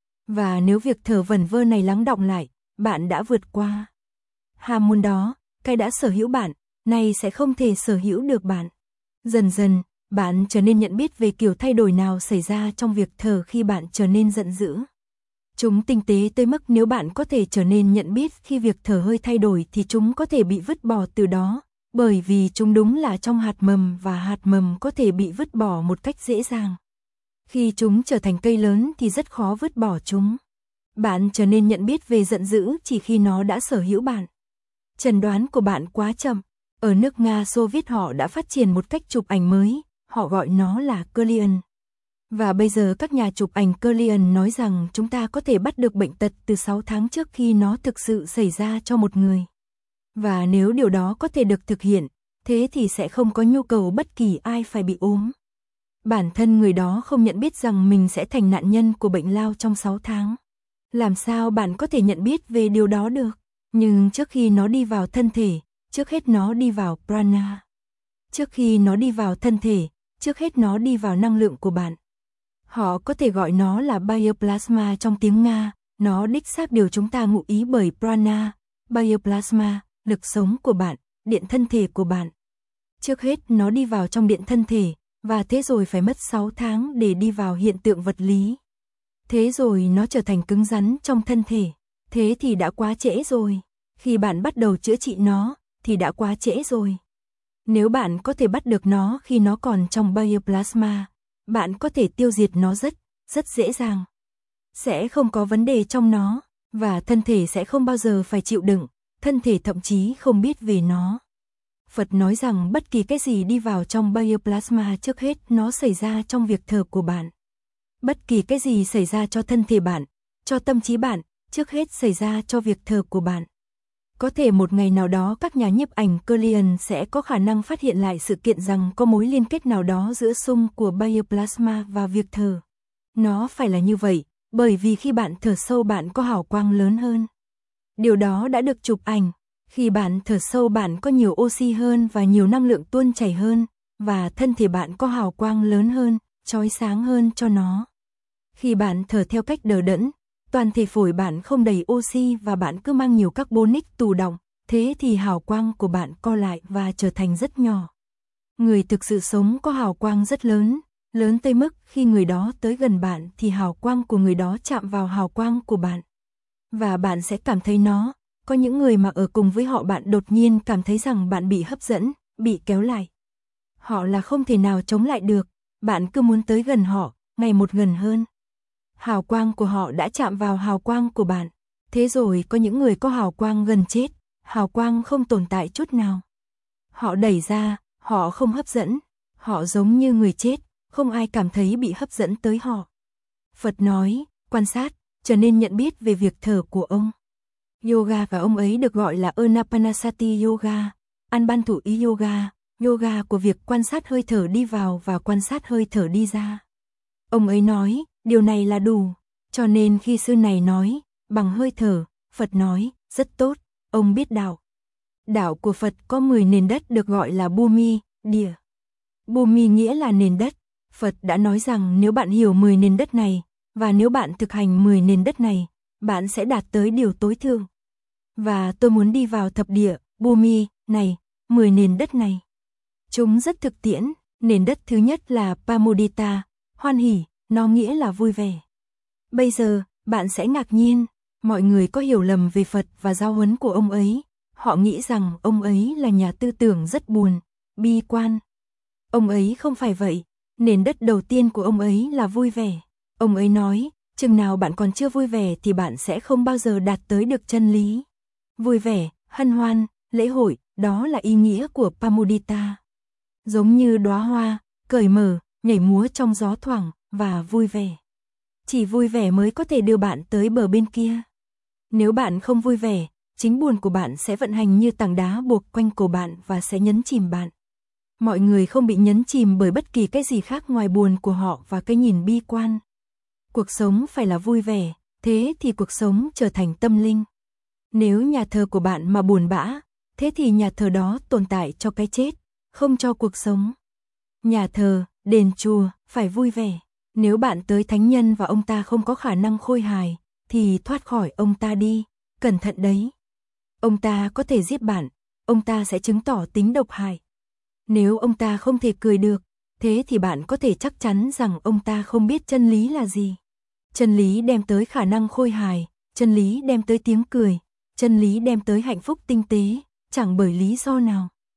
Speaker 1: Và nếu việc thở vẩn vơ này lắng đọng lại, bạn đã vượt qua ham muốn đó, cái đã sở hữu bạn, nay sẽ không thể sở hữu được bạn. Dần dần, bạn trở nên nhận biết về kiểu thay đổi nào xảy ra trong việc thở khi bạn trở nên giận dữ. Chúng tinh tế tới mức nếu bạn có thể trở nên nhận biết khi việc thở hơi thay đổi thì chúng có thể bị vứt bỏ từ đó, bởi vì chúng đúng là trong hạt mầm và hạt mầm có thể bị vứt bỏ một cách dễ dàng. Khi chúng trở thành cây lớn thì rất khó vứt bỏ chúng. Bạn trở nên nhận biết về giận dữ chỉ khi nó đã sở hữu bạn. Chẩn đoán của bạn quá chậm. Ở nước Nga Xô Viết họ đã phát triển một cách chụp ảnh mới, họ gọi nó là Kirlian. Và bây giờ các nhà chụp ảnh Kirlian nói rằng chúng ta có thể bắt được bệnh tật từ sáu tháng trước khi nó thực sự xảy ra cho một người. Và nếu điều đó có thể được thực hiện, thế thì sẽ không có nhu cầu bất kỳ ai phải bị ốm. Bản thân người đó không nhận biết rằng mình sẽ thành nạn nhân của bệnh lao trong sáu tháng. Làm sao bạn có thể nhận biết về điều đó được? Nhưng trước khi nó đi vào thân thể, trước hết nó đi vào prana. Trước khi nó đi vào thân thể, trước hết nó đi vào năng lượng của bạn. Họ có thể gọi nó là bioplasma trong tiếng Nga, nó đích xác điều chúng ta ngụ ý bởi prana, bioplasma, lực sống của bạn, điện thân thể của bạn. Trước hết nó đi vào trong điện thân thể, và thế rồi phải mất sáu tháng để đi vào hiện tượng vật lý. Thế rồi nó trở thành cứng rắn trong thân thể, thế thì đã quá trễ rồi. Khi bạn bắt đầu chữa trị nó, thì đã quá trễ rồi. Nếu bạn có thể bắt được nó khi nó còn trong bioplasma, bạn có thể tiêu diệt nó rất, rất dễ dàng. Sẽ không có vấn đề trong nó, và thân thể sẽ không bao giờ phải chịu đựng, thân thể thậm chí không biết về nó. Phật nói rằng bất kỳ cái gì đi vào trong bioplasma trước hết nó xảy ra trong việc thở của bạn. Bất kỳ cái gì xảy ra cho thân thể bạn, cho tâm trí bạn, trước hết xảy ra cho việc thở của bạn. Có thể một ngày nào đó các nhà nhiếp ảnh Kirlian sẽ có khả năng phát hiện lại sự kiện rằng có mối liên kết nào đó giữa xung của bioplasma và việc thở. Nó phải là như vậy, bởi vì khi bạn thở sâu bạn có hào quang lớn hơn. Điều đó đã được chụp ảnh. Khi bạn thở sâu bạn có nhiều oxy hơn và nhiều năng lượng tuôn chảy hơn, và thân thể bạn có hào quang lớn hơn, chói sáng hơn cho nó. Khi bạn thở theo cách đờ đẫn, toàn thể phổi bạn không đầy oxy và bạn cứ mang nhiều carbonic tù đọng, thế thì hào quang của bạn co lại và trở thành rất nhỏ. Người thực sự sống có hào quang rất lớn, lớn tới mức khi người đó tới gần bạn thì hào quang của người đó chạm vào hào quang của bạn. Và bạn sẽ cảm thấy nó. Có những người mà ở cùng với họ bạn đột nhiên cảm thấy rằng bạn bị hấp dẫn, bị kéo lại. Họ là không thể nào chống lại được, bạn cứ muốn tới gần họ, ngày một gần hơn. Hào quang của họ đã chạm vào hào quang của bạn. Thế rồi có những người có hào quang gần chết, hào quang không tồn tại chút nào. Họ đẩy ra, họ không hấp dẫn, họ giống như người chết, không ai cảm thấy bị hấp dẫn tới họ. Phật nói, quan sát, trở nên nhận biết về việc thở của ông. Yoga và ông ấy được gọi là Anapanasati Yoga, Anbantu Yoga, yoga của việc quan sát hơi thở đi vào và quan sát hơi thở đi ra. Ông ấy nói, điều này là đủ, cho nên khi sư này nói, bằng hơi thở, Phật nói, rất tốt, ông biết đạo. Đạo của Phật có mười nền đất được gọi là Bhumi, địa. Bhumi nghĩa là nền đất. Phật đã nói rằng nếu bạn hiểu mười nền đất này, và nếu bạn thực hành mười nền đất này, bạn sẽ đạt tới điều tối thượng. Và tôi muốn đi vào thập địa, Bhumi, này, mười nền đất này. Chúng rất thực tiễn, nền đất thứ nhất là Pamudita, hoan hỉ, nó nghĩa là vui vẻ. Bây giờ, bạn sẽ ngạc nhiên, mọi người có hiểu lầm về Phật và giáo huấn của ông ấy. Họ nghĩ rằng ông ấy là nhà tư tưởng rất buồn, bi quan. Ông ấy không phải vậy, nền đất đầu tiên của ông ấy là vui vẻ. Ông ấy nói, chừng nào bạn còn chưa vui vẻ thì bạn sẽ không bao giờ đạt tới được chân lý. Vui vẻ, hân hoan, lễ hội, đó là ý nghĩa của Pamudita. Giống như đóa hoa, cởi mở, nhảy múa trong gió thoảng, và vui vẻ. Chỉ vui vẻ mới có thể đưa bạn tới bờ bên kia. Nếu bạn không vui vẻ, chính buồn của bạn sẽ vận hành như tảng đá buộc quanh cổ bạn và sẽ nhấn chìm bạn. Mọi người không bị nhấn chìm bởi bất kỳ cái gì khác ngoài buồn của họ và cái nhìn bi quan. Cuộc sống phải là vui vẻ, thế thì cuộc sống trở thành tâm linh. Nếu nhà thờ của bạn mà buồn bã, thế thì nhà thờ đó tồn tại cho cái chết, không cho cuộc sống. Nhà thờ, đền chùa, phải vui vẻ. Nếu bạn tới thánh nhân và ông ta không có khả năng khôi hài, thì thoát khỏi ông ta đi, cẩn thận đấy. Ông ta có thể giết bạn, ông ta sẽ chứng tỏ tính độc hại. Nếu ông ta không thể cười được, thế thì bạn có thể chắc chắn rằng ông ta không biết chân lý là gì. Chân lý đem tới khả năng khôi hài, chân lý đem tới tiếng cười, chân lý đem tới hạnh phúc tinh tế, chẳng bởi lý do nào.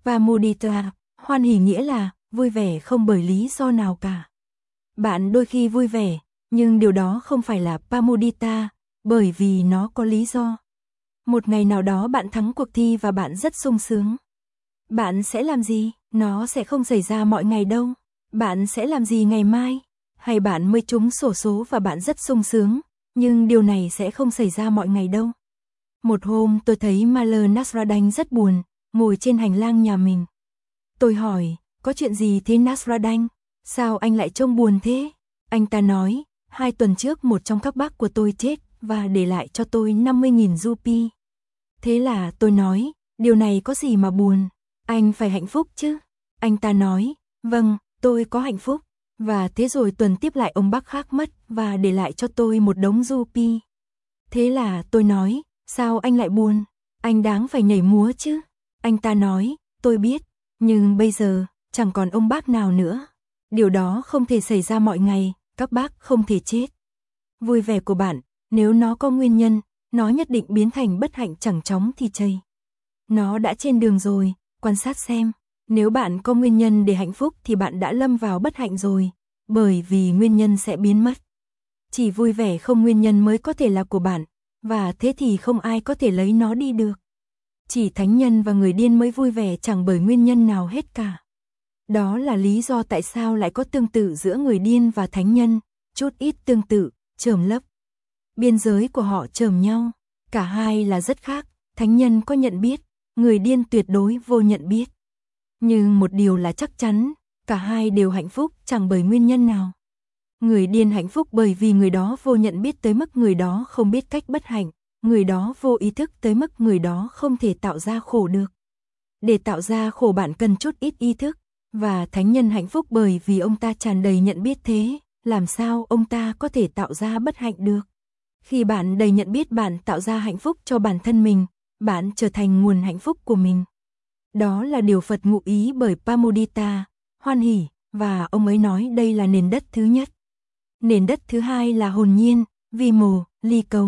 Speaker 1: Pamudita, hoan hỉ nghĩa là vui vẻ không bởi lý do nào cả. Bạn đôi khi vui vẻ, nhưng điều đó không phải là Pamudita, bởi vì nó có lý do. Một ngày nào đó bạn thắng cuộc thi và bạn rất sung sướng. Bạn sẽ làm gì? Nó sẽ không xảy ra mọi ngày đâu. Bạn sẽ làm gì ngày mai? Hay bạn mới trúng xổ số và bạn rất sung sướng, nhưng điều này sẽ không xảy ra mọi ngày đâu. Một hôm tôi thấy Maler Nasrallah rất buồn, ngồi trên hành lang nhà mình. Tôi hỏi, có chuyện gì thế Nasrallah? Sao anh lại trông buồn thế? Anh ta nói, hai tuần trước một trong các bác của tôi chết và để lại cho tôi năm mươi nghìn rupee. Thế là tôi nói, điều này có gì mà buồn? Anh phải hạnh phúc chứ? Anh ta nói, vâng, tôi có hạnh phúc. Và thế rồi tuần tiếp lại ông bác khác mất và để lại cho tôi một đống rupee. Thế là tôi nói, sao anh lại buồn? Anh đáng phải nhảy múa chứ? Anh ta nói, tôi biết, nhưng bây giờ, chẳng còn ông bác nào nữa. Điều đó không thể xảy ra mọi ngày, các bác không thể chết. Vui vẻ của bạn, nếu nó có nguyên nhân, nó nhất định biến thành bất hạnh chẳng chóng thì chây. Nó đã trên đường rồi, quan sát xem. Nếu bạn có nguyên nhân để hạnh phúc thì bạn đã lâm vào bất hạnh rồi, bởi vì nguyên nhân sẽ biến mất. Chỉ vui vẻ không nguyên nhân mới có thể là của bạn, và thế thì không ai có thể lấy nó đi được. Chỉ thánh nhân và người điên mới vui vẻ chẳng bởi nguyên nhân nào hết cả. Đó là lý do tại sao lại có tương tự giữa người điên và thánh nhân, chút ít tương tự, chởm lấp. Biên giới của họ chởm nhau, cả hai là rất khác, thánh nhân có nhận biết, người điên tuyệt đối vô nhận biết. Nhưng một điều là chắc chắn, cả hai đều hạnh phúc chẳng bởi nguyên nhân nào. Người điên hạnh phúc bởi vì người đó vô nhận biết tới mức người đó không biết cách bất hạnh, người đó vô ý thức tới mức người đó không thể tạo ra khổ được. Để tạo ra khổ bạn cần chút ít ý thức, và thánh nhân hạnh phúc bởi vì ông ta tràn đầy nhận biết thế, làm sao ông ta có thể tạo ra bất hạnh được. Khi bạn đầy nhận biết bạn tạo ra hạnh phúc cho bản thân mình, bạn trở thành nguồn hạnh phúc của mình. Đó là điều Phật ngụ ý bởi Pamudita, hoan hỉ, và ông ấy nói đây là nền đất thứ nhất. Nền đất thứ hai là hồn nhiên, vi mồ, ly cấu.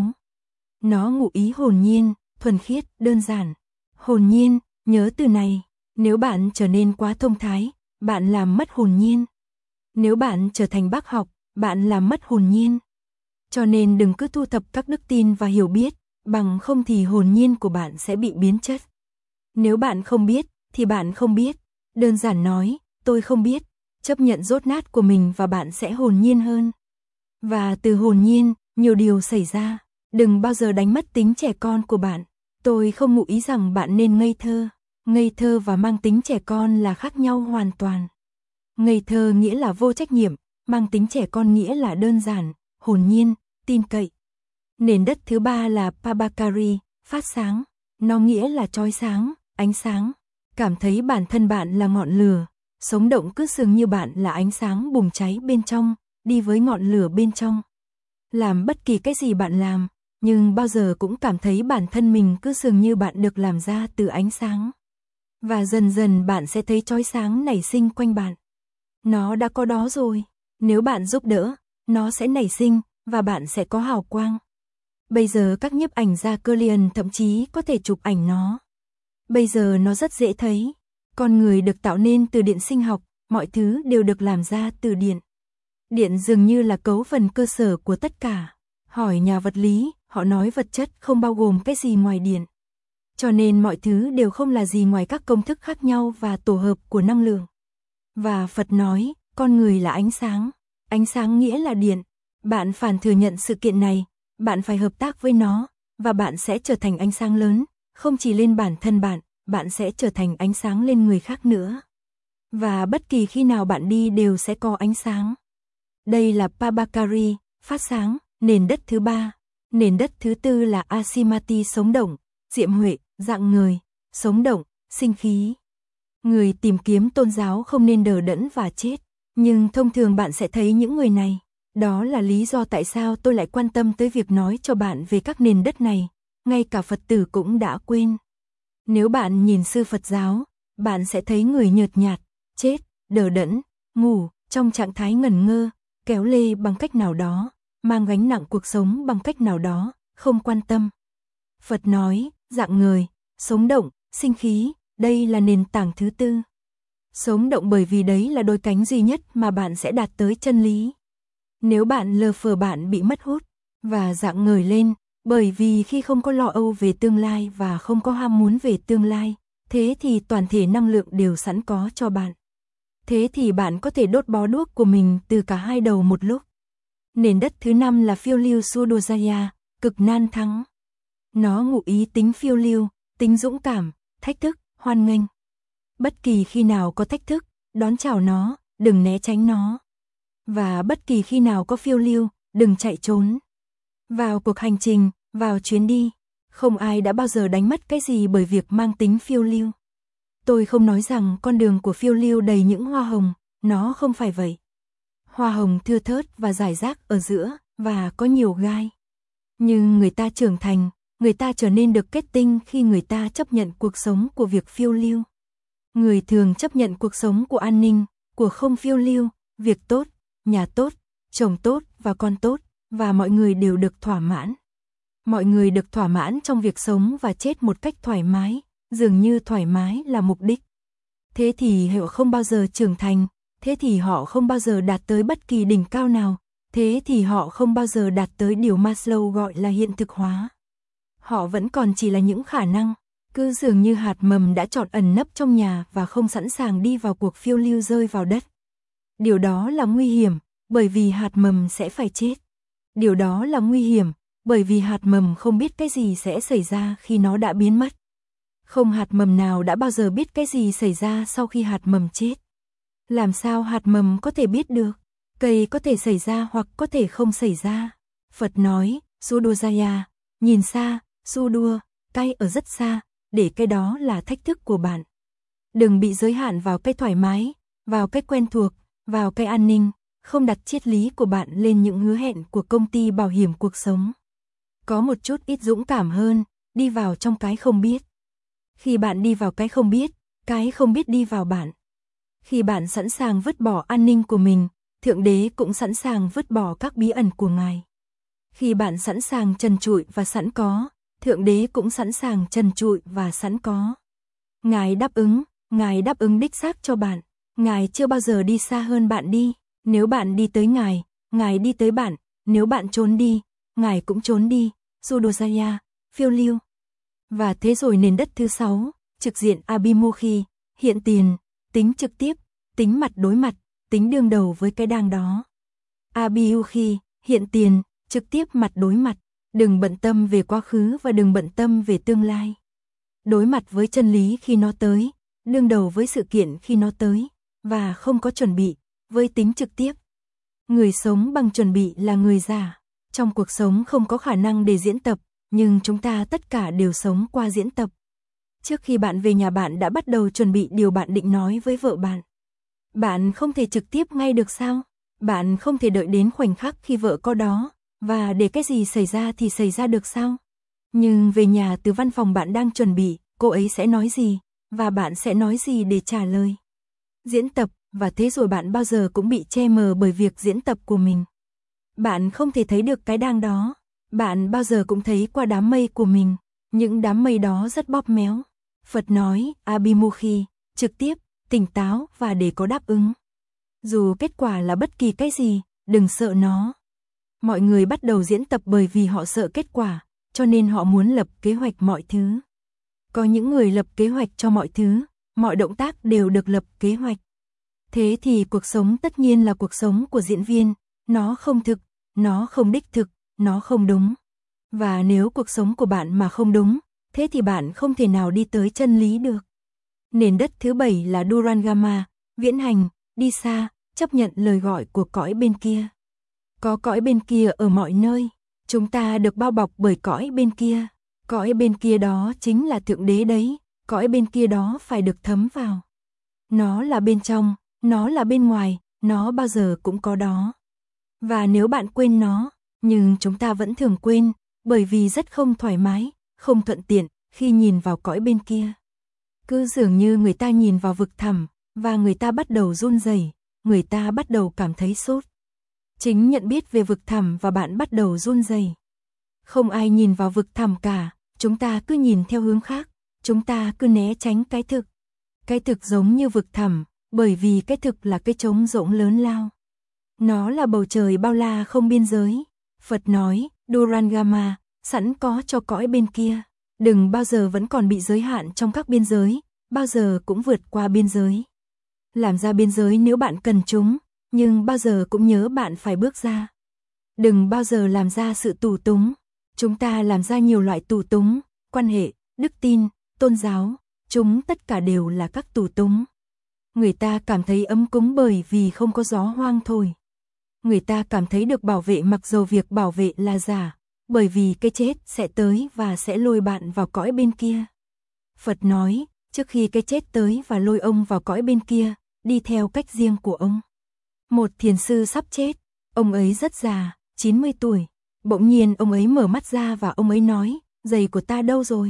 Speaker 1: Nó ngụ ý hồn nhiên, thuần khiết, đơn giản. Hồn nhiên, nhớ từ này, nếu bạn trở nên quá thông thái, bạn làm mất hồn nhiên. Nếu bạn trở thành bác học, bạn làm mất hồn nhiên. Cho nên đừng cứ thu thập các đức tin và hiểu biết, bằng không thì hồn nhiên của bạn sẽ bị biến chất. Nếu bạn không biết, thì bạn không biết. Đơn giản nói, tôi không biết. Chấp nhận dốt nát của mình và bạn sẽ hồn nhiên hơn. Và từ hồn nhiên, nhiều điều xảy ra. Đừng bao giờ đánh mất tính trẻ con của bạn. Tôi không ngụ ý rằng bạn nên ngây thơ. Ngây thơ và mang tính trẻ con là khác nhau hoàn toàn. Ngây thơ nghĩa là vô trách nhiệm, mang tính trẻ con nghĩa là đơn giản, hồn nhiên, tin cậy. Nền đất thứ ba là Pabakari, phát sáng. Nó nghĩa là chói sáng, ánh sáng. Cảm thấy bản thân bạn là ngọn lửa. Sống động cứ dường như bạn là ánh sáng bùng cháy bên trong, đi với ngọn lửa bên trong. Làm bất kỳ cái gì bạn làm, nhưng bao giờ cũng cảm thấy bản thân mình cứ dường như bạn được làm ra từ ánh sáng. Và dần dần bạn sẽ thấy chói sáng nảy sinh quanh bạn. Nó đã có đó rồi. Nếu bạn giúp đỡ, nó sẽ nảy sinh, và bạn sẽ có hào quang. Bây giờ các nhiếp ảnh gia Korean thậm chí có thể chụp ảnh nó. Bây giờ nó rất dễ thấy. Con người được tạo nên từ điện sinh học, mọi thứ đều được làm ra từ điện. Điện dường như là cấu phần cơ sở của tất cả. Hỏi nhà vật lý, họ nói vật chất không bao gồm cái gì ngoài điện. Cho nên mọi thứ đều không là gì ngoài các công thức khác nhau và tổ hợp của năng lượng. Và Phật nói, con người là ánh sáng. Ánh sáng nghĩa là điện. Bạn phản thừa nhận sự kiện này, bạn phải hợp tác với nó, và bạn sẽ trở thành ánh sáng lớn, không chỉ lên bản thân bạn, bạn sẽ trở thành ánh sáng lên người khác nữa. Và bất kỳ khi nào bạn đi đều sẽ có ánh sáng. Đây là Pabakari, phát sáng, nền đất thứ ba. Nền đất thứ tư là Asimati, sống động, diệm huệ, dạng người, sống động, sinh khí. Người tìm kiếm tôn giáo không nên đờ đẫn và chết, nhưng thông thường bạn sẽ thấy những người này. Đó là lý do tại sao tôi lại quan tâm tới việc nói cho bạn về các nền đất này, ngay cả Phật tử cũng đã quên. Nếu bạn nhìn sư Phật giáo, bạn sẽ thấy người nhợt nhạt, chết, đờ đẫn, ngủ, trong trạng thái ngẩn ngơ, kéo lê bằng cách nào đó, mang gánh nặng cuộc sống bằng cách nào đó, không quan tâm. Phật nói, dạng người, sống động, sinh khí, đây là nền tảng thứ tư. Sống động bởi vì đấy là đôi cánh duy nhất mà bạn sẽ đạt tới chân lý. Nếu bạn lờ phờ bạn bị mất hút và rạng ngời lên, bởi vì khi không có lo âu về tương lai và không có ham muốn về tương lai, thế thì toàn thể năng lượng đều sẵn có cho bạn. Thế thì bạn có thể đốt bó đuốc của mình từ cả hai đầu một lúc. Nền đất thứ năm là phiêu lưu Sudojaya, cực nan thắng. Nó ngụ ý tính phiêu lưu, tính dũng cảm, thách thức, hoan nghênh. Bất kỳ khi nào có thách thức, đón chào nó, đừng né tránh nó. Và bất kỳ khi nào có phiêu lưu, đừng chạy trốn. Vào cuộc hành trình, vào chuyến đi, không ai đã bao giờ đánh mất cái gì bởi việc mang tính phiêu lưu. Tôi không nói rằng con đường của phiêu lưu đầy những hoa hồng, nó không phải vậy. Hoa hồng thưa thớt và rải rác ở giữa, và có nhiều gai. Nhưng người ta trưởng thành, người ta trở nên được kết tinh khi người ta chấp nhận cuộc sống của việc phiêu lưu. Người thường chấp nhận cuộc sống của an ninh, của không phiêu lưu, việc tốt, nhà tốt, chồng tốt và con tốt, và mọi người đều được thỏa mãn. Mọi người được thỏa mãn trong việc sống và chết một cách thoải mái, dường như thoải mái là mục đích. Thế thì họ không bao giờ trưởng thành, thế thì họ không bao giờ đạt tới bất kỳ đỉnh cao nào, thế thì họ không bao giờ đạt tới điều Maslow gọi là hiện thực hóa. Họ vẫn còn chỉ là những khả năng, cứ dường như hạt mầm đã chọn ẩn nấp trong nhà và không sẵn sàng đi vào cuộc phiêu lưu rơi vào đất. Điều đó là nguy hiểm, bởi vì hạt mầm sẽ phải chết. Điều đó là nguy hiểm, bởi vì hạt mầm không biết cái gì sẽ xảy ra khi nó đã biến mất. Không hạt mầm nào đã bao giờ biết cái gì xảy ra sau khi hạt mầm chết. Làm sao hạt mầm có thể biết được? Cây có thể xảy ra hoặc có thể không xảy ra. Phật nói, Sudojaya, nhìn xa, Sudua, cái ở rất xa, để cái đó là thách thức của bạn. Đừng bị giới hạn vào cái thoải mái, vào cái quen thuộc, vào cái an ninh, không đặt triết lý của bạn lên những hứa hẹn của công ty bảo hiểm cuộc sống. Có một chút ít dũng cảm hơn, đi vào trong cái không biết. Khi bạn đi vào cái không biết, cái không biết đi vào bạn. Khi bạn sẵn sàng vứt bỏ an ninh của mình, Thượng Đế cũng sẵn sàng vứt bỏ các bí ẩn của Ngài. Khi bạn sẵn sàng trần trụi và sẵn có, Thượng Đế cũng sẵn sàng trần trụi và sẵn có. Ngài đáp ứng, Ngài đáp ứng đích xác cho bạn. Ngài chưa bao giờ đi xa hơn bạn đi. Nếu bạn đi tới Ngài, Ngài đi tới bạn. Nếu bạn trốn đi, Ngài cũng trốn đi. Sudojaya, phiêu lưu. Và thế rồi nền đất thứ sáu, trực diện Abhimukhi, hiện tiền, tính trực tiếp, tính mặt đối mặt, tính đương đầu với cái đang đó. Abhimukhi, hiện tiền, trực tiếp mặt đối mặt, đừng bận tâm về quá khứ và đừng bận tâm về tương lai. Đối mặt với chân lý khi nó tới, đương đầu với sự kiện khi nó tới, và không có chuẩn bị, với tính trực tiếp. Người sống bằng chuẩn bị là người già. Trong cuộc sống không có khả năng để diễn tập, nhưng chúng ta tất cả đều sống qua diễn tập. Trước khi bạn về nhà bạn đã bắt đầu chuẩn bị điều bạn định nói với vợ bạn. Bạn không thể trực tiếp ngay được sao? Bạn không thể đợi đến khoảnh khắc khi vợ có đó, và để cái gì xảy ra thì xảy ra được sao? Nhưng về nhà từ văn phòng bạn đang chuẩn bị, cô ấy sẽ nói gì, và bạn sẽ nói gì để trả lời. Diễn tập, và thế rồi bạn bao giờ cũng bị che mờ bởi việc diễn tập của mình. Bạn không thể thấy được cái đang đó. Bạn bao giờ cũng thấy qua đám mây của mình. Những đám mây đó rất bóp méo. Phật nói, Abhimukhi, trực tiếp, tỉnh táo và để có đáp ứng. Dù kết quả là bất kỳ cái gì, đừng sợ nó. Mọi người bắt đầu diễn tập bởi vì họ sợ kết quả, cho nên họ muốn lập kế hoạch mọi thứ. Có những người lập kế hoạch cho mọi thứ, mọi động tác đều được lập kế hoạch. Thế thì cuộc sống tất nhiên là cuộc sống của diễn viên, nó không thực, nó không đích thực, nó không đúng. Và nếu cuộc sống của bạn mà không đúng, thế thì bạn không thể nào đi tới chân lý được. Nền đất thứ bảy là Durangama, viễn hành, đi xa, chấp nhận lời gọi của cõi bên kia. Có cõi bên kia ở mọi nơi, chúng ta được bao bọc bởi cõi bên kia. Cõi bên kia đó chính là Thượng Đế đấy, cõi bên kia đó phải được thấm vào. Nó là bên trong, nó là bên ngoài, nó bao giờ cũng có đó. Và nếu bạn quên nó, nhưng chúng ta vẫn thường quên, bởi vì rất không thoải mái, không thuận tiện khi nhìn vào cõi bên kia. Cứ dường như người ta nhìn vào vực thẳm, và người ta bắt đầu run rẩy, người ta bắt đầu cảm thấy sốt. Chính nhận biết về vực thẳm và bạn bắt đầu run rẩy. Không ai nhìn vào vực thẳm cả, chúng ta cứ nhìn theo hướng khác, chúng ta cứ né tránh cái thực. Cái thực giống như vực thẳm, bởi vì cái thực là cái trống rỗng lớn lao. Nó là bầu trời bao la không biên giới. Phật nói, Durangama, sẵn có cho cõi bên kia. Đừng bao giờ vẫn còn bị giới hạn trong các biên giới, bao giờ cũng vượt qua biên giới. Làm ra biên giới nếu bạn cần chúng, nhưng bao giờ cũng nhớ bạn phải bước ra. Đừng bao giờ làm ra sự tù túng. Chúng ta làm ra nhiều loại tù túng, quan hệ, đức tin, tôn giáo, chúng tất cả đều là các tù túng. Người ta cảm thấy ấm cúng bởi vì không có gió hoang thổi. Người ta cảm thấy được bảo vệ mặc dầu việc bảo vệ là giả, bởi vì cái chết sẽ tới và sẽ lôi bạn vào cõi bên kia. Phật nói, trước khi cái chết tới và lôi ông vào cõi bên kia, đi theo cách riêng của ông. Một thiền sư sắp chết, ông ấy rất già, chín mươi tuổi. Bỗng nhiên ông ấy mở mắt ra và ông ấy nói, giày của ta đâu rồi?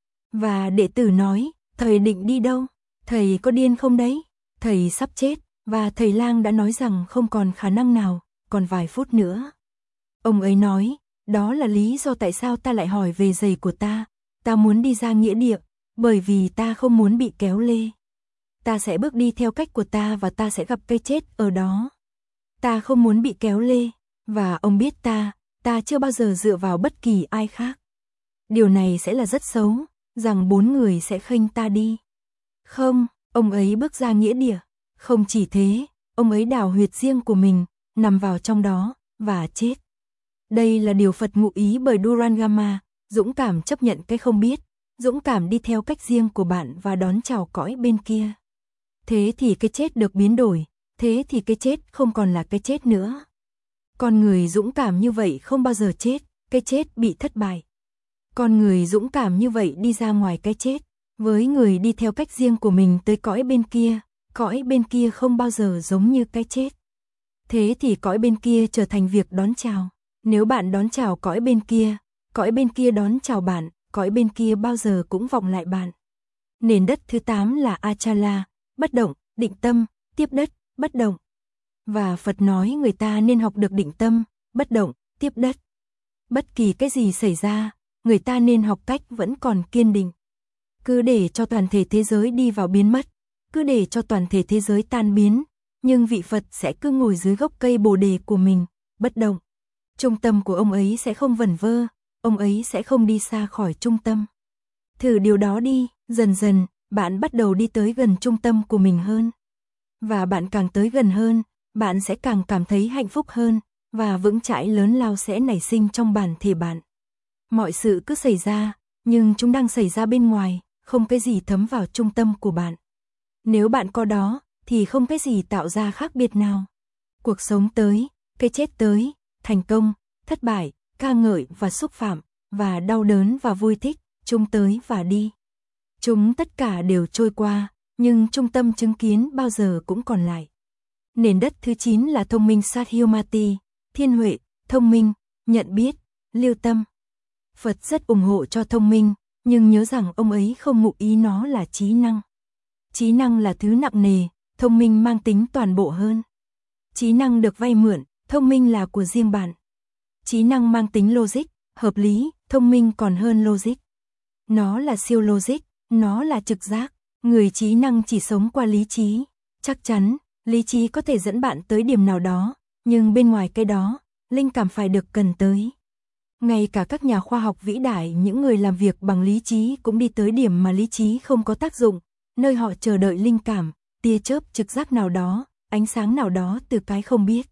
Speaker 1: Và đệ tử nói, thầy định đi đâu? Thầy có điên không đấy? Thầy sắp chết, và thầy lang đã nói rằng không còn khả năng nào, còn vài phút nữa. Ông ấy nói, đó là lý do tại sao ta lại hỏi về giày của ta. Ta muốn đi ra nghĩa địa, bởi vì ta không muốn bị kéo lê. Ta sẽ bước đi theo cách của ta và ta sẽ gặp cái chết ở đó. Ta không muốn bị kéo lê, và ông biết ta, ta chưa bao giờ dựa vào bất kỳ ai khác. Điều này sẽ là rất xấu, rằng bốn người sẽ khênh ta đi. Không, ông ấy bước ra nghĩa địa. Không chỉ thế, ông ấy đào huyệt riêng của mình, nằm vào trong đó, và chết. Đây là điều Phật ngụ ý bởi Durangama, dũng cảm chấp nhận cái không biết, dũng cảm đi theo cách riêng của bạn và đón chào cõi bên kia. Thế thì cái chết được biến đổi, thế thì cái chết không còn là cái chết nữa. Con người dũng cảm như vậy không bao giờ chết, cái chết bị thất bại. Con người dũng cảm như vậy đi ra ngoài cái chết, với người đi theo cách riêng của mình tới cõi bên kia, cõi bên kia không bao giờ giống như cái chết. Thế thì cõi bên kia trở thành việc đón chào. Nếu bạn đón chào cõi bên kia, cõi bên kia đón chào bạn, cõi bên kia bao giờ cũng vọng lại bạn. Nền đất thứ tám là Achala, bất động, định tâm, tiếp đất, bất động. Và Phật nói người ta nên học được định tâm, bất động, tiếp đất. Bất kỳ cái gì xảy ra, người ta nên học cách vẫn còn kiên định. Cứ để cho toàn thể thế giới đi vào biến mất, cứ để cho toàn thể thế giới tan biến, nhưng vị Phật sẽ cứ ngồi dưới gốc cây Bồ đề của mình, bất động. Trung tâm của ông ấy sẽ không vẩn vơ, ông ấy sẽ không đi xa khỏi trung tâm. Thử điều đó đi, dần dần, bạn bắt đầu đi tới gần trung tâm của mình hơn. Và bạn càng tới gần hơn, bạn sẽ càng cảm thấy hạnh phúc hơn, và vững chãi lớn lao sẽ nảy sinh trong bản thể bạn. Mọi sự cứ xảy ra, nhưng chúng đang xảy ra bên ngoài, không cái gì thấm vào trung tâm của bạn. Nếu bạn có đó, thì không cái gì tạo ra khác biệt nào. Cuộc sống tới, cái chết tới, thành công, thất bại, ca ngợi và xúc phạm, và đau đớn và vui thích, chúng tới và đi. Chúng tất cả đều trôi qua, nhưng trung tâm chứng kiến bao giờ cũng còn lại. Nền đất thứ chín là thông minh Satyomati, thiên huệ, thông minh, nhận biết, lưu tâm. Phật rất ủng hộ cho thông minh, nhưng nhớ rằng ông ấy không ngụ ý nó là trí năng. Trí năng là thứ nặng nề, thông minh mang tính toàn bộ hơn. Trí năng được vay mượn, thông minh là của riêng bạn. Trí năng mang tính logic, hợp lý, thông minh còn hơn logic. Nó là siêu logic, nó là trực giác. Người trí năng chỉ sống qua lý trí. Chắc chắn, lý trí có thể dẫn bạn tới điểm nào đó, nhưng bên ngoài cái đó, linh cảm phải được cần tới. Ngay cả các nhà khoa học vĩ đại, những người làm việc bằng lý trí cũng đi tới điểm mà lý trí không có tác dụng, nơi họ chờ đợi linh cảm, tia chớp trực giác nào đó, ánh sáng nào đó từ cái không biết.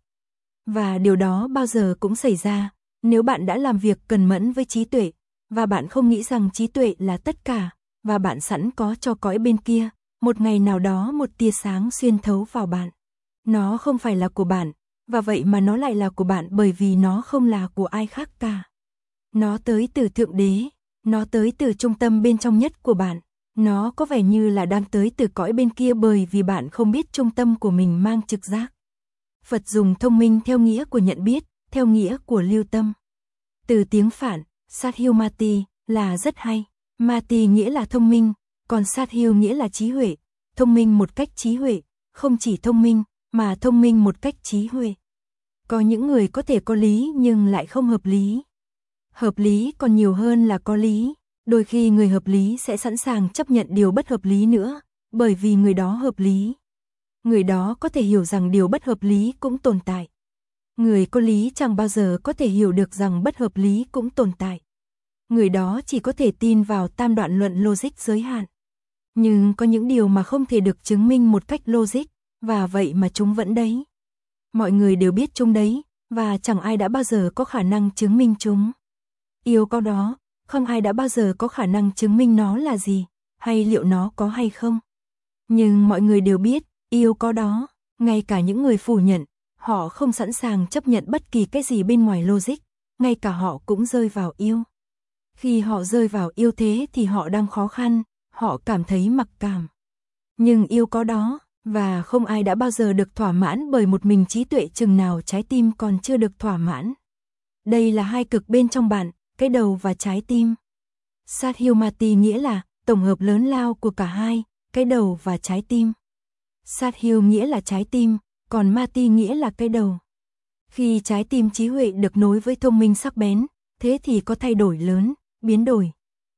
Speaker 1: Và điều đó bao giờ cũng xảy ra, nếu bạn đã làm việc cần mẫn với trí tuệ, và bạn không nghĩ rằng trí tuệ là tất cả, và bạn sẵn có cho cõi bên kia, một ngày nào đó một tia sáng xuyên thấu vào bạn. Nó không phải là của bạn, và vậy mà nó lại là của bạn bởi vì nó không là của ai khác cả. Nó tới từ Thượng Đế, nó tới từ trung tâm bên trong nhất của bạn. Nó có vẻ như là đang tới từ cõi bên kia bởi vì bạn không biết trung tâm của mình mang trực giác. Phật dùng thông minh theo nghĩa của nhận biết, theo nghĩa của lưu tâm. Từ tiếng Phạn, Satyomati là rất hay. Mati nghĩa là thông minh, còn Satyo nghĩa là trí huệ. Thông minh một cách trí huệ, không chỉ thông minh, mà thông minh một cách trí huệ. Có những người có thể có lý nhưng lại không hợp lý. Hợp lý còn nhiều hơn là có lý. Đôi khi người hợp lý sẽ sẵn sàng chấp nhận điều bất hợp lý nữa, bởi vì người đó hợp lý. Người đó có thể hiểu rằng điều bất hợp lý cũng tồn tại. Người có lý chẳng bao giờ có thể hiểu được rằng bất hợp lý cũng tồn tại. Người đó chỉ có thể tin vào tam đoạn luận logic giới hạn. Nhưng có những điều mà không thể được chứng minh một cách logic, và vậy mà chúng vẫn đấy. Mọi người đều biết chúng đấy, và chẳng ai đã bao giờ có khả năng chứng minh chúng. Yêu có đó, không ai đã bao giờ có khả năng chứng minh nó là gì, hay liệu nó có hay không. Nhưng mọi người đều biết, yêu có đó, ngay cả những người phủ nhận, họ không sẵn sàng chấp nhận bất kỳ cái gì bên ngoài logic, ngay cả họ cũng rơi vào yêu. Khi họ rơi vào yêu thế thì họ đang khó khăn, họ cảm thấy mặc cảm. Nhưng yêu có đó, và không ai đã bao giờ được thỏa mãn bởi một mình trí tuệ chừng nào trái tim còn chưa được thỏa mãn. Đây là hai cực bên trong bạn, cái đầu và trái tim. Satyamati nghĩa là tổng hợp lớn lao của cả hai, cái đầu và trái tim. Satyam nghĩa là trái tim, còn Mati nghĩa là cái đầu. Khi trái tim trí huệ được nối với thông minh sắc bén, thế thì có thay đổi lớn, biến đổi.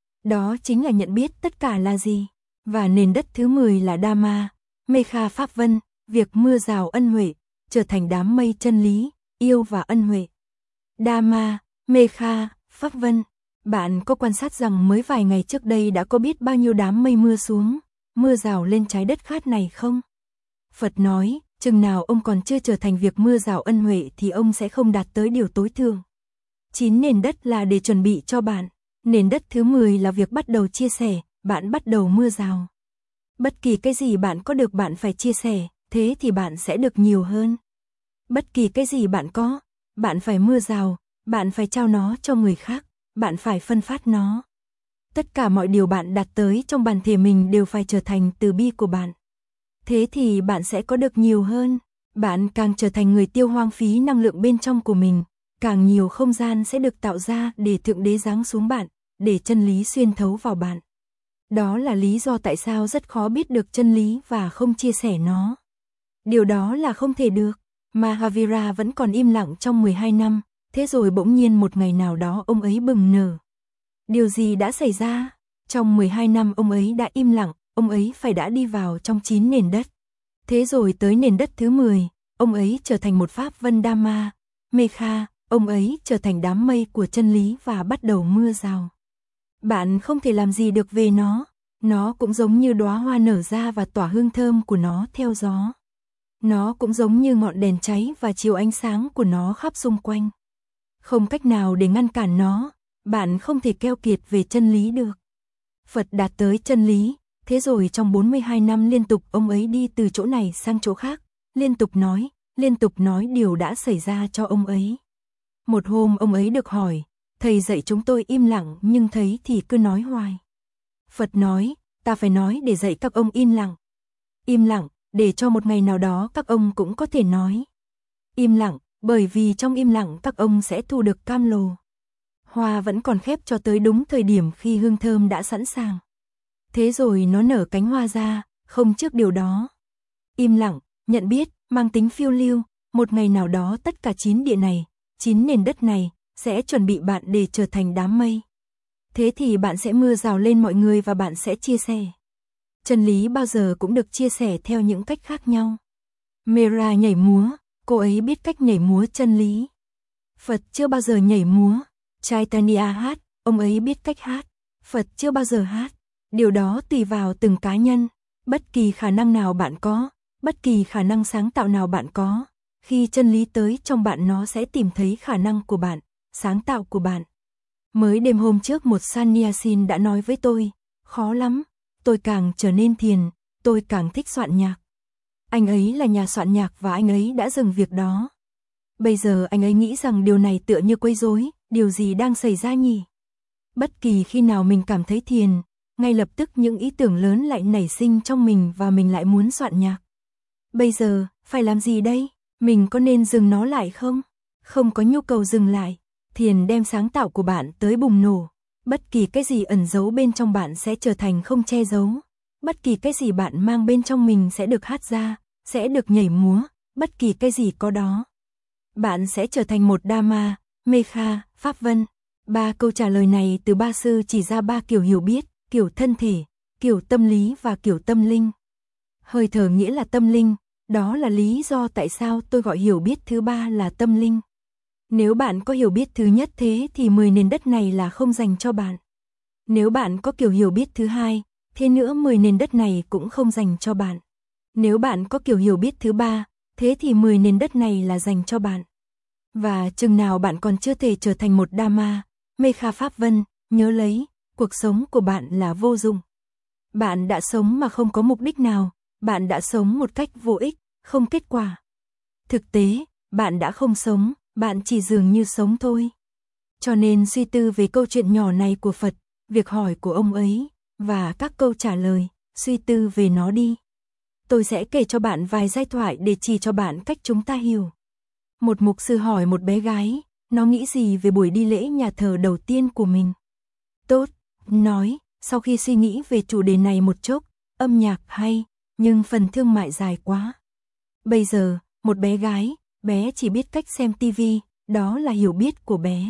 Speaker 1: Đó chính là nhận biết tất cả là gì. Và nền đất thứ mười là Dhamma, Mekha Pháp Vân, việc mưa rào ân huệ, trở thành đám mây chân lý, yêu và ân huệ. Dhamma, Mekha, Pháp Vân. Bạn có quan sát rằng mới vài ngày trước đây đã có biết bao nhiêu đám mây mưa xuống, mưa rào lên trái đất khát này không? Phật nói, chừng nào ông còn chưa trở thành việc mưa rào ân huệ thì ông sẽ không đạt tới điều tối thượng. Chín nền đất là để chuẩn bị cho bạn. Nền đất thứ mười là việc bắt đầu chia sẻ, bạn bắt đầu mưa rào. Bất kỳ cái gì bạn có được bạn phải chia sẻ, thế thì bạn sẽ được nhiều hơn. Bất kỳ cái gì bạn có, bạn phải mưa rào, bạn phải trao nó cho người khác, bạn phải phân phát nó. Tất cả mọi điều bạn đạt tới trong bản thể mình đều phải trở thành từ bi của bạn. Thế thì bạn sẽ có được nhiều hơn. Bạn càng trở thành người tiêu hoang phí năng lượng bên trong của mình, càng nhiều không gian sẽ được tạo ra để Thượng Đế giáng xuống bạn, để chân lý xuyên thấu vào bạn. Đó là lý do tại sao rất khó biết được chân lý và không chia sẻ nó. Điều đó là không thể được. Mahavira vẫn còn im lặng trong mười hai năm, thế rồi bỗng nhiên một ngày nào đó ông ấy bừng nở. Điều gì đã xảy ra? Trong mười hai năm ông ấy đã im lặng, ông ấy phải đã đi vào trong chín nền đất. Thế rồi tới nền đất thứ mười, ông ấy trở thành một pháp vân Dhamma, Mekha, ông ấy trở thành đám mây của chân lý và bắt đầu mưa rào. Bạn không thể làm gì được về nó, nó cũng giống như đóa hoa nở ra và tỏa hương thơm của nó theo gió. Nó cũng giống như ngọn đèn cháy và chiếu ánh sáng của nó khắp xung quanh. Không cách nào để ngăn cản nó, bạn không thể keo kiệt về chân lý được. Phật đạt tới chân lý, thế rồi trong bốn mươi hai năm liên tục ông ấy đi từ chỗ này sang chỗ khác, liên tục nói, liên tục nói điều đã xảy ra cho ông ấy. Một hôm ông ấy được hỏi, thầy dạy chúng tôi im lặng nhưng thấy thì cứ nói hoài. Phật nói, ta phải nói để dạy các ông im lặng. Im lặng, để cho một ngày nào đó các ông cũng có thể nói. Im lặng, bởi vì trong im lặng các ông sẽ thu được cam lồ. Hoa vẫn còn khép cho tới đúng thời điểm khi hương thơm đã sẵn sàng. Thế rồi nó nở cánh hoa ra, không trước điều đó. Im lặng, nhận biết, mang tính phiêu lưu, một ngày nào đó tất cả chín địa này, chín nền đất này, sẽ chuẩn bị bạn để trở thành đám mây. Thế thì bạn sẽ mưa rào lên mọi người và bạn sẽ chia sẻ. Chân lý bao giờ cũng được chia sẻ theo những cách khác nhau. Mera nhảy múa, cô ấy biết cách nhảy múa chân lý. Phật chưa bao giờ nhảy múa. Chaitanya hát, ông ấy biết cách hát. Phật chưa bao giờ hát. Điều đó tùy vào từng cá nhân. Bất kỳ khả năng nào bạn có, bất kỳ khả năng sáng tạo nào bạn có, khi chân lý tới trong bạn nó sẽ tìm thấy khả năng của bạn, sáng tạo của bạn. Mới đêm hôm trước một Sannyasin đã nói với tôi, khó lắm, tôi càng trở nên thiền, tôi càng thích soạn nhạc. Anh ấy là nhà soạn nhạc và anh ấy đã dừng việc đó. Bây giờ anh ấy nghĩ rằng điều này tựa như quấy rối, điều gì đang xảy ra nhỉ? Bất kỳ khi nào mình cảm thấy thiền, ngay lập tức những ý tưởng lớn lại nảy sinh trong mình và mình lại muốn soạn nhạc. Bây giờ, phải làm gì đây? Mình có nên dừng nó lại không? Không có nhu cầu dừng lại. Thiền đem sáng tạo của bạn tới bùng nổ. Bất kỳ cái gì ẩn giấu bên trong bạn sẽ trở thành không che giấu. Bất kỳ cái gì bạn mang bên trong mình sẽ được hát ra, sẽ được nhảy múa, bất kỳ cái gì có đó. Bạn sẽ trở thành một Dhamma, Mekha, Pháp Vân. Ba câu trả lời này từ ba sư chỉ ra ba kiểu hiểu biết, kiểu thân thể, kiểu tâm lý và kiểu tâm linh. Hơi thở nghĩa là tâm linh, đó là lý do tại sao tôi gọi hiểu biết thứ ba là tâm linh. Nếu bạn có hiểu biết thứ nhất thế thì mười nền đất này là không dành cho bạn. Nếu bạn có kiểu hiểu biết thứ hai, thế nữa mười nền đất này cũng không dành cho bạn. Nếu bạn có kiểu hiểu biết thứ ba, thế thì mười nền đất này là dành cho bạn. Và chừng nào bạn còn chưa thể trở thành một Dharma, Mekha Pháp Vân, nhớ lấy, cuộc sống của bạn là vô dụng. Bạn đã sống mà không có mục đích nào, bạn đã sống một cách vô ích, không kết quả. Thực tế, bạn đã không sống, bạn chỉ dường như sống thôi. Cho nên suy tư về câu chuyện nhỏ này của Phật, việc hỏi của ông ấy, và các câu trả lời, suy tư về nó đi. Tôi sẽ kể cho bạn vài giai thoại để chỉ cho bạn cách chúng ta hiểu. Một mục sư hỏi một bé gái, nó nghĩ gì về buổi đi lễ nhà thờ đầu tiên của mình. Tốt, nói, sau khi suy nghĩ về chủ đề này một chốc, âm nhạc hay, nhưng phần thương mại dài quá. Bây giờ, một bé gái, bé chỉ biết cách xem tivi, đó là hiểu biết của bé.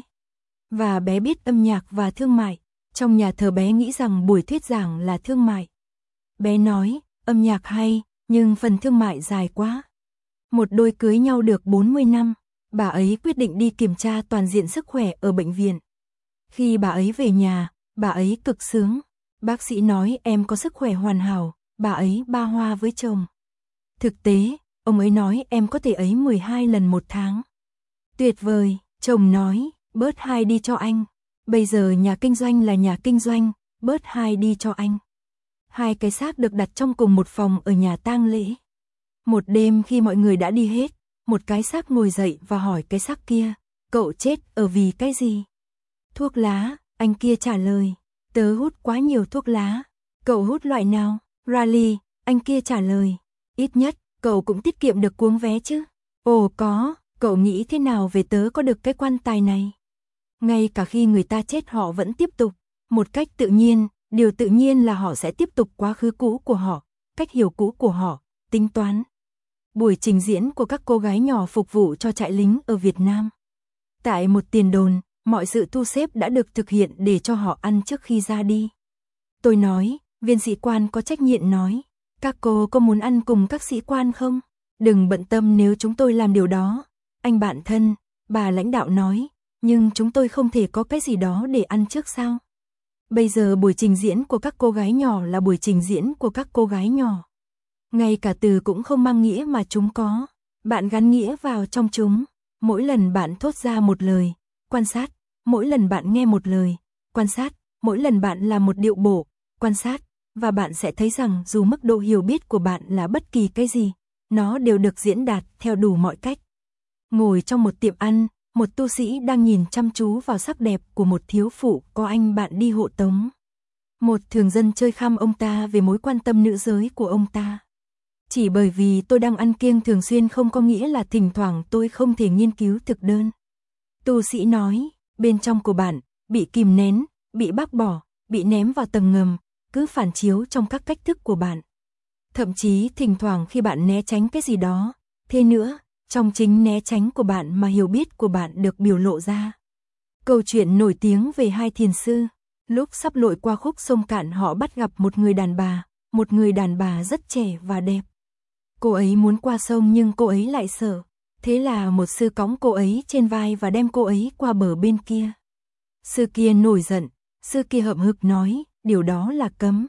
Speaker 1: Và bé biết âm nhạc và thương mại, trong nhà thờ bé nghĩ rằng buổi thuyết giảng là thương mại. Bé nói, âm nhạc hay, nhưng phần thương mại dài quá. Một đôi cưới nhau được bốn mươi năm, bà ấy quyết định đi kiểm tra toàn diện sức khỏe ở bệnh viện. Khi bà ấy về nhà, bà ấy cực sướng. Bác sĩ nói em có sức khỏe hoàn hảo, bà ấy ba hoa với chồng. Thực tế, ông ấy nói em có thể ấy mười hai lần một tháng. Tuyệt vời, chồng nói, bớt hai đi cho anh. Bây giờ nhà kinh doanh là nhà kinh doanh, bớt hai đi cho anh. Hai cái xác được đặt trong cùng một phòng ở nhà tang lễ. Một đêm khi mọi người đã đi hết, một cái xác ngồi dậy và hỏi cái xác kia, cậu chết ở vì cái gì? Thuốc lá, anh kia trả lời, tớ hút quá nhiều thuốc lá. Cậu hút loại nào? Rally, anh kia trả lời, ít nhất, cậu cũng tiết kiệm được cuống vé chứ. Ồ có, cậu nghĩ thế nào về tớ có được cái quan tài này? Ngay cả khi người ta chết họ vẫn tiếp tục, một cách tự nhiên, điều tự nhiên là họ sẽ tiếp tục quá khứ cũ của họ, cách hiểu cũ của họ, tính toán. Buổi trình diễn của các cô gái nhỏ phục vụ cho trại lính ở Việt Nam. Tại một tiền đồn, mọi sự thu xếp đã được thực hiện để cho họ ăn trước khi ra đi. Tôi nói, viên sĩ quan có trách nhiệm nói, các cô có muốn ăn cùng các sĩ quan không? Đừng bận tâm nếu chúng tôi làm điều đó. Anh bạn thân, bà lãnh đạo nói, nhưng chúng tôi không thể có cái gì đó để ăn trước sao? Bây giờ buổi trình diễn của các cô gái nhỏ là buổi trình diễn của các cô gái nhỏ. Ngay cả từ cũng không mang nghĩa mà chúng có. Bạn gắn nghĩa vào trong chúng. Mỗi lần bạn thốt ra một lời, quan sát. Mỗi lần bạn nghe một lời, quan sát. Mỗi lần bạn làm một điệu bộ, quan sát. Và bạn sẽ thấy rằng dù mức độ hiểu biết của bạn là bất kỳ cái gì, nó đều được diễn đạt theo đủ mọi cách. Ngồi trong một tiệm ăn, một tu sĩ đang nhìn chăm chú vào sắc đẹp của một thiếu phụ có anh bạn đi hộ tống. Một thường dân chơi khăm ông ta về mối quan tâm nữ giới của ông ta. Chỉ bởi vì tôi đang ăn kiêng thường xuyên không có nghĩa là thỉnh thoảng tôi không thể nghiên cứu thực đơn. Tu sĩ nói, bên trong của bạn, bị kìm nén, bị bác bỏ, bị ném vào tầng ngầm, cứ phản chiếu trong các cách thức của bạn. Thậm chí thỉnh thoảng khi bạn né tránh cái gì đó, thế nữa, trong chính né tránh của bạn mà hiểu biết của bạn được biểu lộ ra. Câu chuyện nổi tiếng về hai thiền sư, lúc sắp lội qua khúc sông cạn họ bắt gặp một người đàn bà, một người đàn bà rất trẻ và đẹp. Cô ấy muốn qua sông nhưng cô ấy lại sợ, thế là một sư cõng cô ấy trên vai và đem cô ấy qua bờ bên kia. Sư kia nổi giận, sư kia hậm hực nói, điều đó là cấm.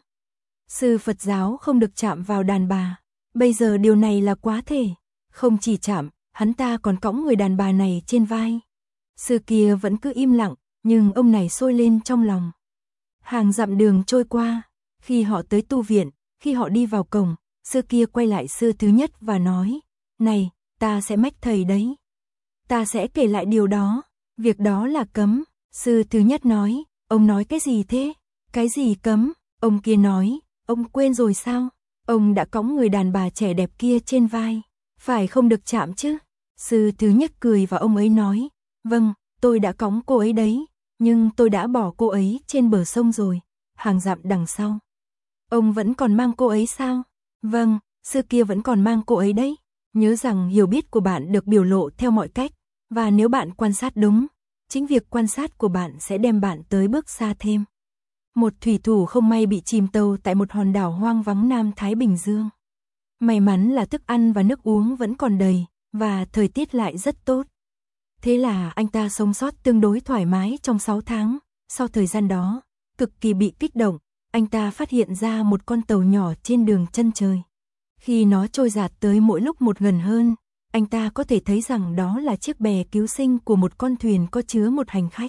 Speaker 1: Sư Phật giáo không được chạm vào đàn bà, bây giờ điều này là quá thể. Không chỉ chạm, hắn ta còn cõng người đàn bà này trên vai. Sư kia vẫn cứ im lặng, nhưng ông này sôi lên trong lòng. Hàng dặm đường trôi qua, khi họ tới tu viện, khi họ đi vào cổng, sư kia quay lại sư thứ nhất và nói, này, ta sẽ mách thầy đấy. Ta sẽ kể lại điều đó, việc đó là cấm. Sư thứ nhất nói, ông nói cái gì thế? Cái gì cấm? Ông kia nói, ông quên rồi sao? Ông đã cõng người đàn bà trẻ đẹp kia trên vai. Phải không được chạm chứ? Sư thứ nhất cười và ông ấy nói, vâng, tôi đã cõng cô ấy đấy, nhưng tôi đã bỏ cô ấy trên bờ sông rồi, hàng dặm đằng sau. Ông vẫn còn mang cô ấy sao? Vâng, sư kia vẫn còn mang cô ấy đấy. Nhớ rằng hiểu biết của bạn được biểu lộ theo mọi cách, và nếu bạn quan sát đúng, chính việc quan sát của bạn sẽ đem bạn tới bước xa thêm. Một thủy thủ không may bị chìm tàu tại một hòn đảo hoang vắng Nam Thái Bình Dương. May mắn là thức ăn và nước uống vẫn còn đầy, và thời tiết lại rất tốt. Thế là anh ta sống sót tương đối thoải mái trong sáu tháng. Sau thời gian đó, cực kỳ bị kích động, anh ta phát hiện ra một con tàu nhỏ trên đường chân trời. Khi nó trôi dạt tới mỗi lúc một gần hơn, anh ta có thể thấy rằng đó là chiếc bè cứu sinh của một con thuyền có chứa một hành khách.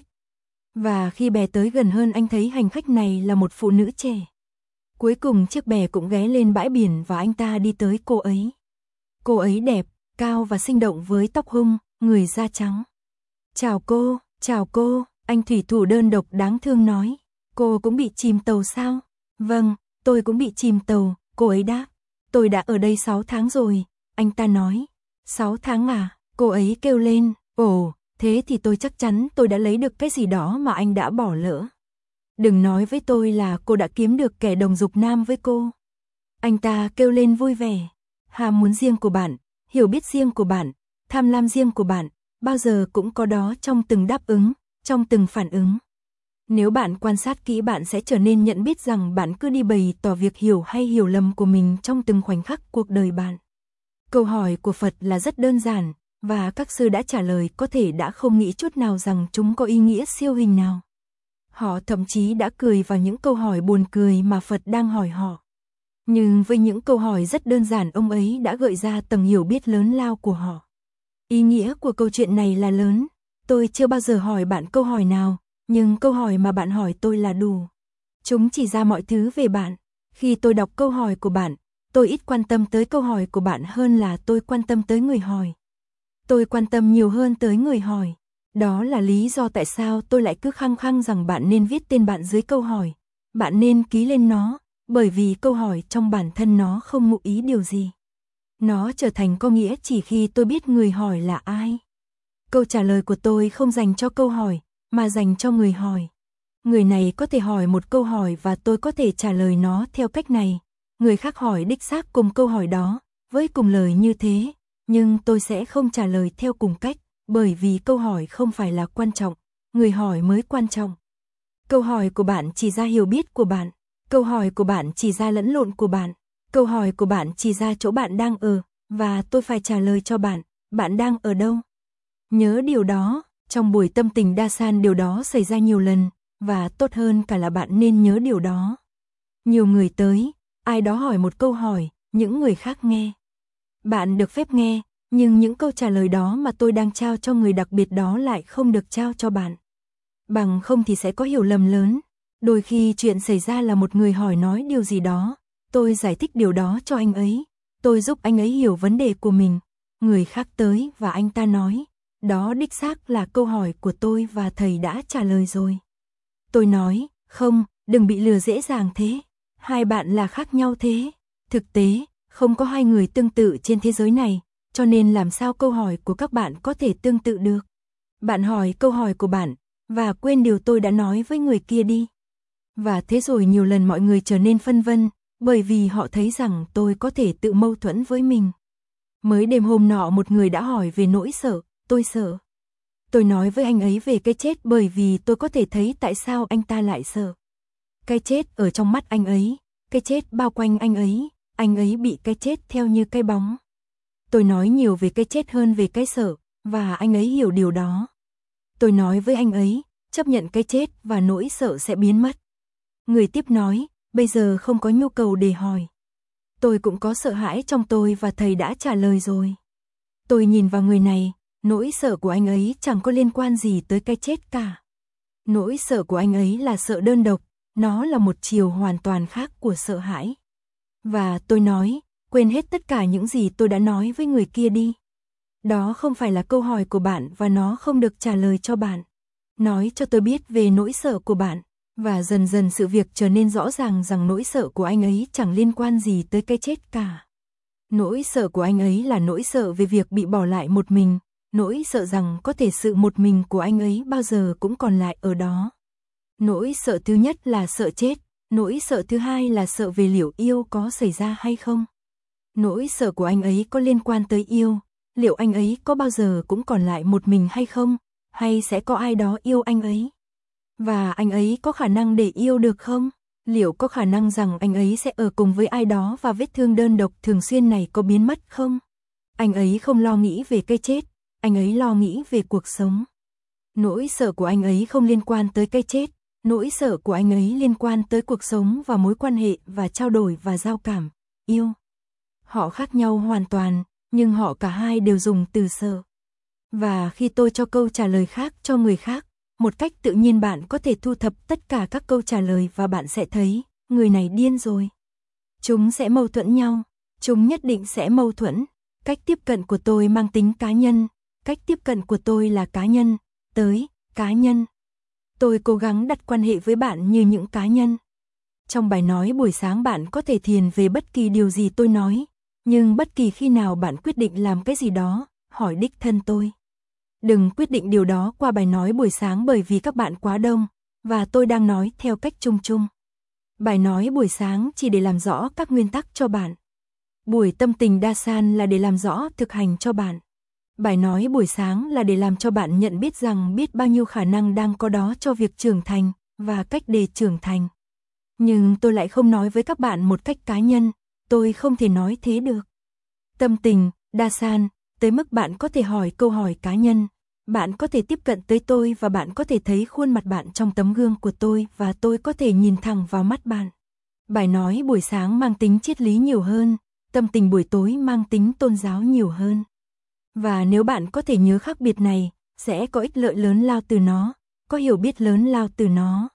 Speaker 1: Và khi bè tới gần hơn, anh thấy hành khách này là một phụ nữ trẻ. Cuối cùng chiếc bè cũng ghé lên bãi biển và anh ta đi tới cô ấy. Cô ấy đẹp, cao và sinh động với tóc hung, người da trắng. Chào cô, chào cô, anh thủy thủ đơn độc đáng thương nói. Cô cũng bị chìm tàu sao? Vâng, tôi cũng bị chìm tàu, cô ấy đáp. Tôi đã ở đây sáu tháng rồi, anh ta nói. sáu tháng à? Cô ấy kêu lên. Ồ, thế thì tôi chắc chắn tôi đã lấy được cái gì đó mà anh đã bỏ lỡ. Đừng nói với tôi là cô đã kiếm được kẻ đồng dục nam với cô. Anh ta kêu lên vui vẻ. Ham muốn riêng của bạn, hiểu biết riêng của bạn, tham lam riêng của bạn, bao giờ cũng có đó trong từng đáp ứng, trong từng phản ứng. Nếu bạn quan sát kỹ, bạn sẽ trở nên nhận biết rằng bạn cứ đi bày tỏ việc hiểu hay hiểu lầm của mình trong từng khoảnh khắc cuộc đời bạn. Câu hỏi của Phật là rất đơn giản, và các sư đã trả lời có thể đã không nghĩ chút nào rằng chúng có ý nghĩa siêu hình nào. Họ thậm chí đã cười vào những câu hỏi buồn cười mà Phật đang hỏi họ. Nhưng với những câu hỏi rất đơn giản, ông ấy đã gợi ra tầng hiểu biết lớn lao của họ. Ý nghĩa của câu chuyện này là lớn. Tôi chưa bao giờ hỏi bạn câu hỏi nào, nhưng câu hỏi mà bạn hỏi tôi là đủ. Chúng chỉ ra mọi thứ về bạn. Khi tôi đọc câu hỏi của bạn, tôi ít quan tâm tới câu hỏi của bạn hơn là tôi quan tâm tới người hỏi. Tôi quan tâm nhiều hơn tới người hỏi. Đó là lý do tại sao tôi lại cứ khăng khăng rằng bạn nên viết tên bạn dưới câu hỏi. Bạn nên ký lên nó, bởi vì câu hỏi trong bản thân nó không ngụ ý điều gì. Nó trở thành có nghĩa chỉ khi tôi biết người hỏi là ai. Câu trả lời của tôi không dành cho câu hỏi, mà dành cho người hỏi. Người này có thể hỏi một câu hỏi và tôi có thể trả lời nó theo cách này. Người khác hỏi đích xác cùng câu hỏi đó, với cùng lời như thế, nhưng tôi sẽ không trả lời theo cùng cách, bởi vì câu hỏi không phải là quan trọng, người hỏi mới quan trọng. Câu hỏi của bạn chỉ ra hiểu biết của bạn, câu hỏi của bạn chỉ ra lẫn lộn của bạn, câu hỏi của bạn chỉ ra chỗ bạn đang ở, và tôi phải trả lời cho bạn, bạn đang ở đâu? Nhớ điều đó, trong buổi tâm tình đa san điều đó xảy ra nhiều lần, và tốt hơn cả là bạn nên nhớ điều đó. Nhiều người tới, ai đó hỏi một câu hỏi, những người khác nghe. Bạn được phép nghe, nhưng những câu trả lời đó mà tôi đang trao cho người đặc biệt đó lại không được trao cho bạn. Bằng không thì sẽ có hiểu lầm lớn. Đôi khi chuyện xảy ra là một người hỏi nói điều gì đó, tôi giải thích điều đó cho anh ấy, tôi giúp anh ấy hiểu vấn đề của mình. Người khác tới và anh ta nói, đó đích xác là câu hỏi của tôi và thầy đã trả lời rồi. Tôi nói, không, đừng bị lừa dễ dàng thế. Hai bạn là khác nhau thế. Thực tế, không có hai người tương tự trên thế giới này, cho nên làm sao câu hỏi của các bạn có thể tương tự được. Bạn hỏi câu hỏi của bạn, và quên điều tôi đã nói với người kia đi. Và thế rồi nhiều lần mọi người trở nên phân vân, bởi vì họ thấy rằng tôi có thể tự mâu thuẫn với mình. Mới đêm hôm nọ một người đã hỏi về nỗi sợ, tôi sợ. Tôi nói với anh ấy về cái chết bởi vì tôi có thể thấy tại sao anh ta lại sợ. Cái chết ở trong mắt anh ấy, cái chết bao quanh anh ấy, anh ấy bị cái chết theo như cái bóng. Tôi nói nhiều về cái chết hơn về cái sợ, và anh ấy hiểu điều đó. Tôi nói với anh ấy, chấp nhận cái chết và nỗi sợ sẽ biến mất. Người tiếp nói, bây giờ không có nhu cầu để hỏi. Tôi cũng có sợ hãi trong tôi và thầy đã trả lời rồi. Tôi nhìn vào người này, nỗi sợ của anh ấy chẳng có liên quan gì tới cái chết cả. Nỗi sợ của anh ấy là sợ đơn độc, nó là một chiều hoàn toàn khác của sợ hãi. Và tôi nói, quên hết tất cả những gì tôi đã nói với người kia đi. Đó không phải là câu hỏi của bạn và nó không được trả lời cho bạn. Nói cho tôi biết về nỗi sợ của bạn. Và dần dần sự việc trở nên rõ ràng rằng nỗi sợ của anh ấy chẳng liên quan gì tới cái chết cả. Nỗi sợ của anh ấy là nỗi sợ về việc bị bỏ lại một mình, nỗi sợ rằng có thể sự một mình của anh ấy bao giờ cũng còn lại ở đó. Nỗi sợ thứ nhất là sợ chết, nỗi sợ thứ hai là sợ về liệu yêu có xảy ra hay không. Nỗi sợ của anh ấy có liên quan tới yêu, liệu anh ấy có bao giờ cũng còn lại một mình hay không, hay sẽ có ai đó yêu anh ấy? Và anh ấy có khả năng để yêu được không? Liệu có khả năng rằng anh ấy sẽ ở cùng với ai đó và vết thương đơn độc thường xuyên này có biến mất không? Anh ấy không lo nghĩ về cái chết, anh ấy lo nghĩ về cuộc sống. Nỗi sợ của anh ấy không liên quan tới cái chết, nỗi sợ của anh ấy liên quan tới cuộc sống và mối quan hệ và trao đổi và giao cảm, yêu. Họ khác nhau hoàn toàn, nhưng họ cả hai đều dùng từ sợ. Và khi tôi cho câu trả lời khác cho người khác, một cách tự nhiên bạn có thể thu thập tất cả các câu trả lời và bạn sẽ thấy, người này điên rồi. Chúng sẽ mâu thuẫn nhau, chúng nhất định sẽ mâu thuẫn. Cách tiếp cận của tôi mang tính cá nhân, cách tiếp cận của tôi là cá nhân, tới, cá nhân. Tôi cố gắng đặt quan hệ với bạn như những cá nhân. Trong bài nói buổi sáng bạn có thể thiền về bất kỳ điều gì tôi nói, nhưng bất kỳ khi nào bạn quyết định làm cái gì đó, hỏi đích thân tôi. Đừng quyết định điều đó qua bài nói buổi sáng bởi vì các bạn quá đông, và tôi đang nói theo cách chung chung. Bài nói buổi sáng chỉ để làm rõ các nguyên tắc cho bạn. Buổi tâm tình Dasan là để làm rõ thực hành cho bạn. Bài nói buổi sáng là để làm cho bạn nhận biết rằng biết bao nhiêu khả năng đang có đó cho việc trưởng thành, và cách để trưởng thành. Nhưng tôi lại không nói với các bạn một cách cá nhân, tôi không thể nói thế được. Tâm tình, Dasan, tới mức bạn có thể hỏi câu hỏi cá nhân, bạn có thể tiếp cận tới tôi và bạn có thể thấy khuôn mặt bạn trong tấm gương của tôi và tôi có thể nhìn thẳng vào mắt bạn. Bài nói buổi sáng mang tính triết lý nhiều hơn, tâm tình buổi tối mang tính tôn giáo nhiều hơn. Và nếu bạn có thể nhớ khác biệt này, sẽ có ích lợi lớn lao từ nó, có hiểu biết lớn lao từ nó.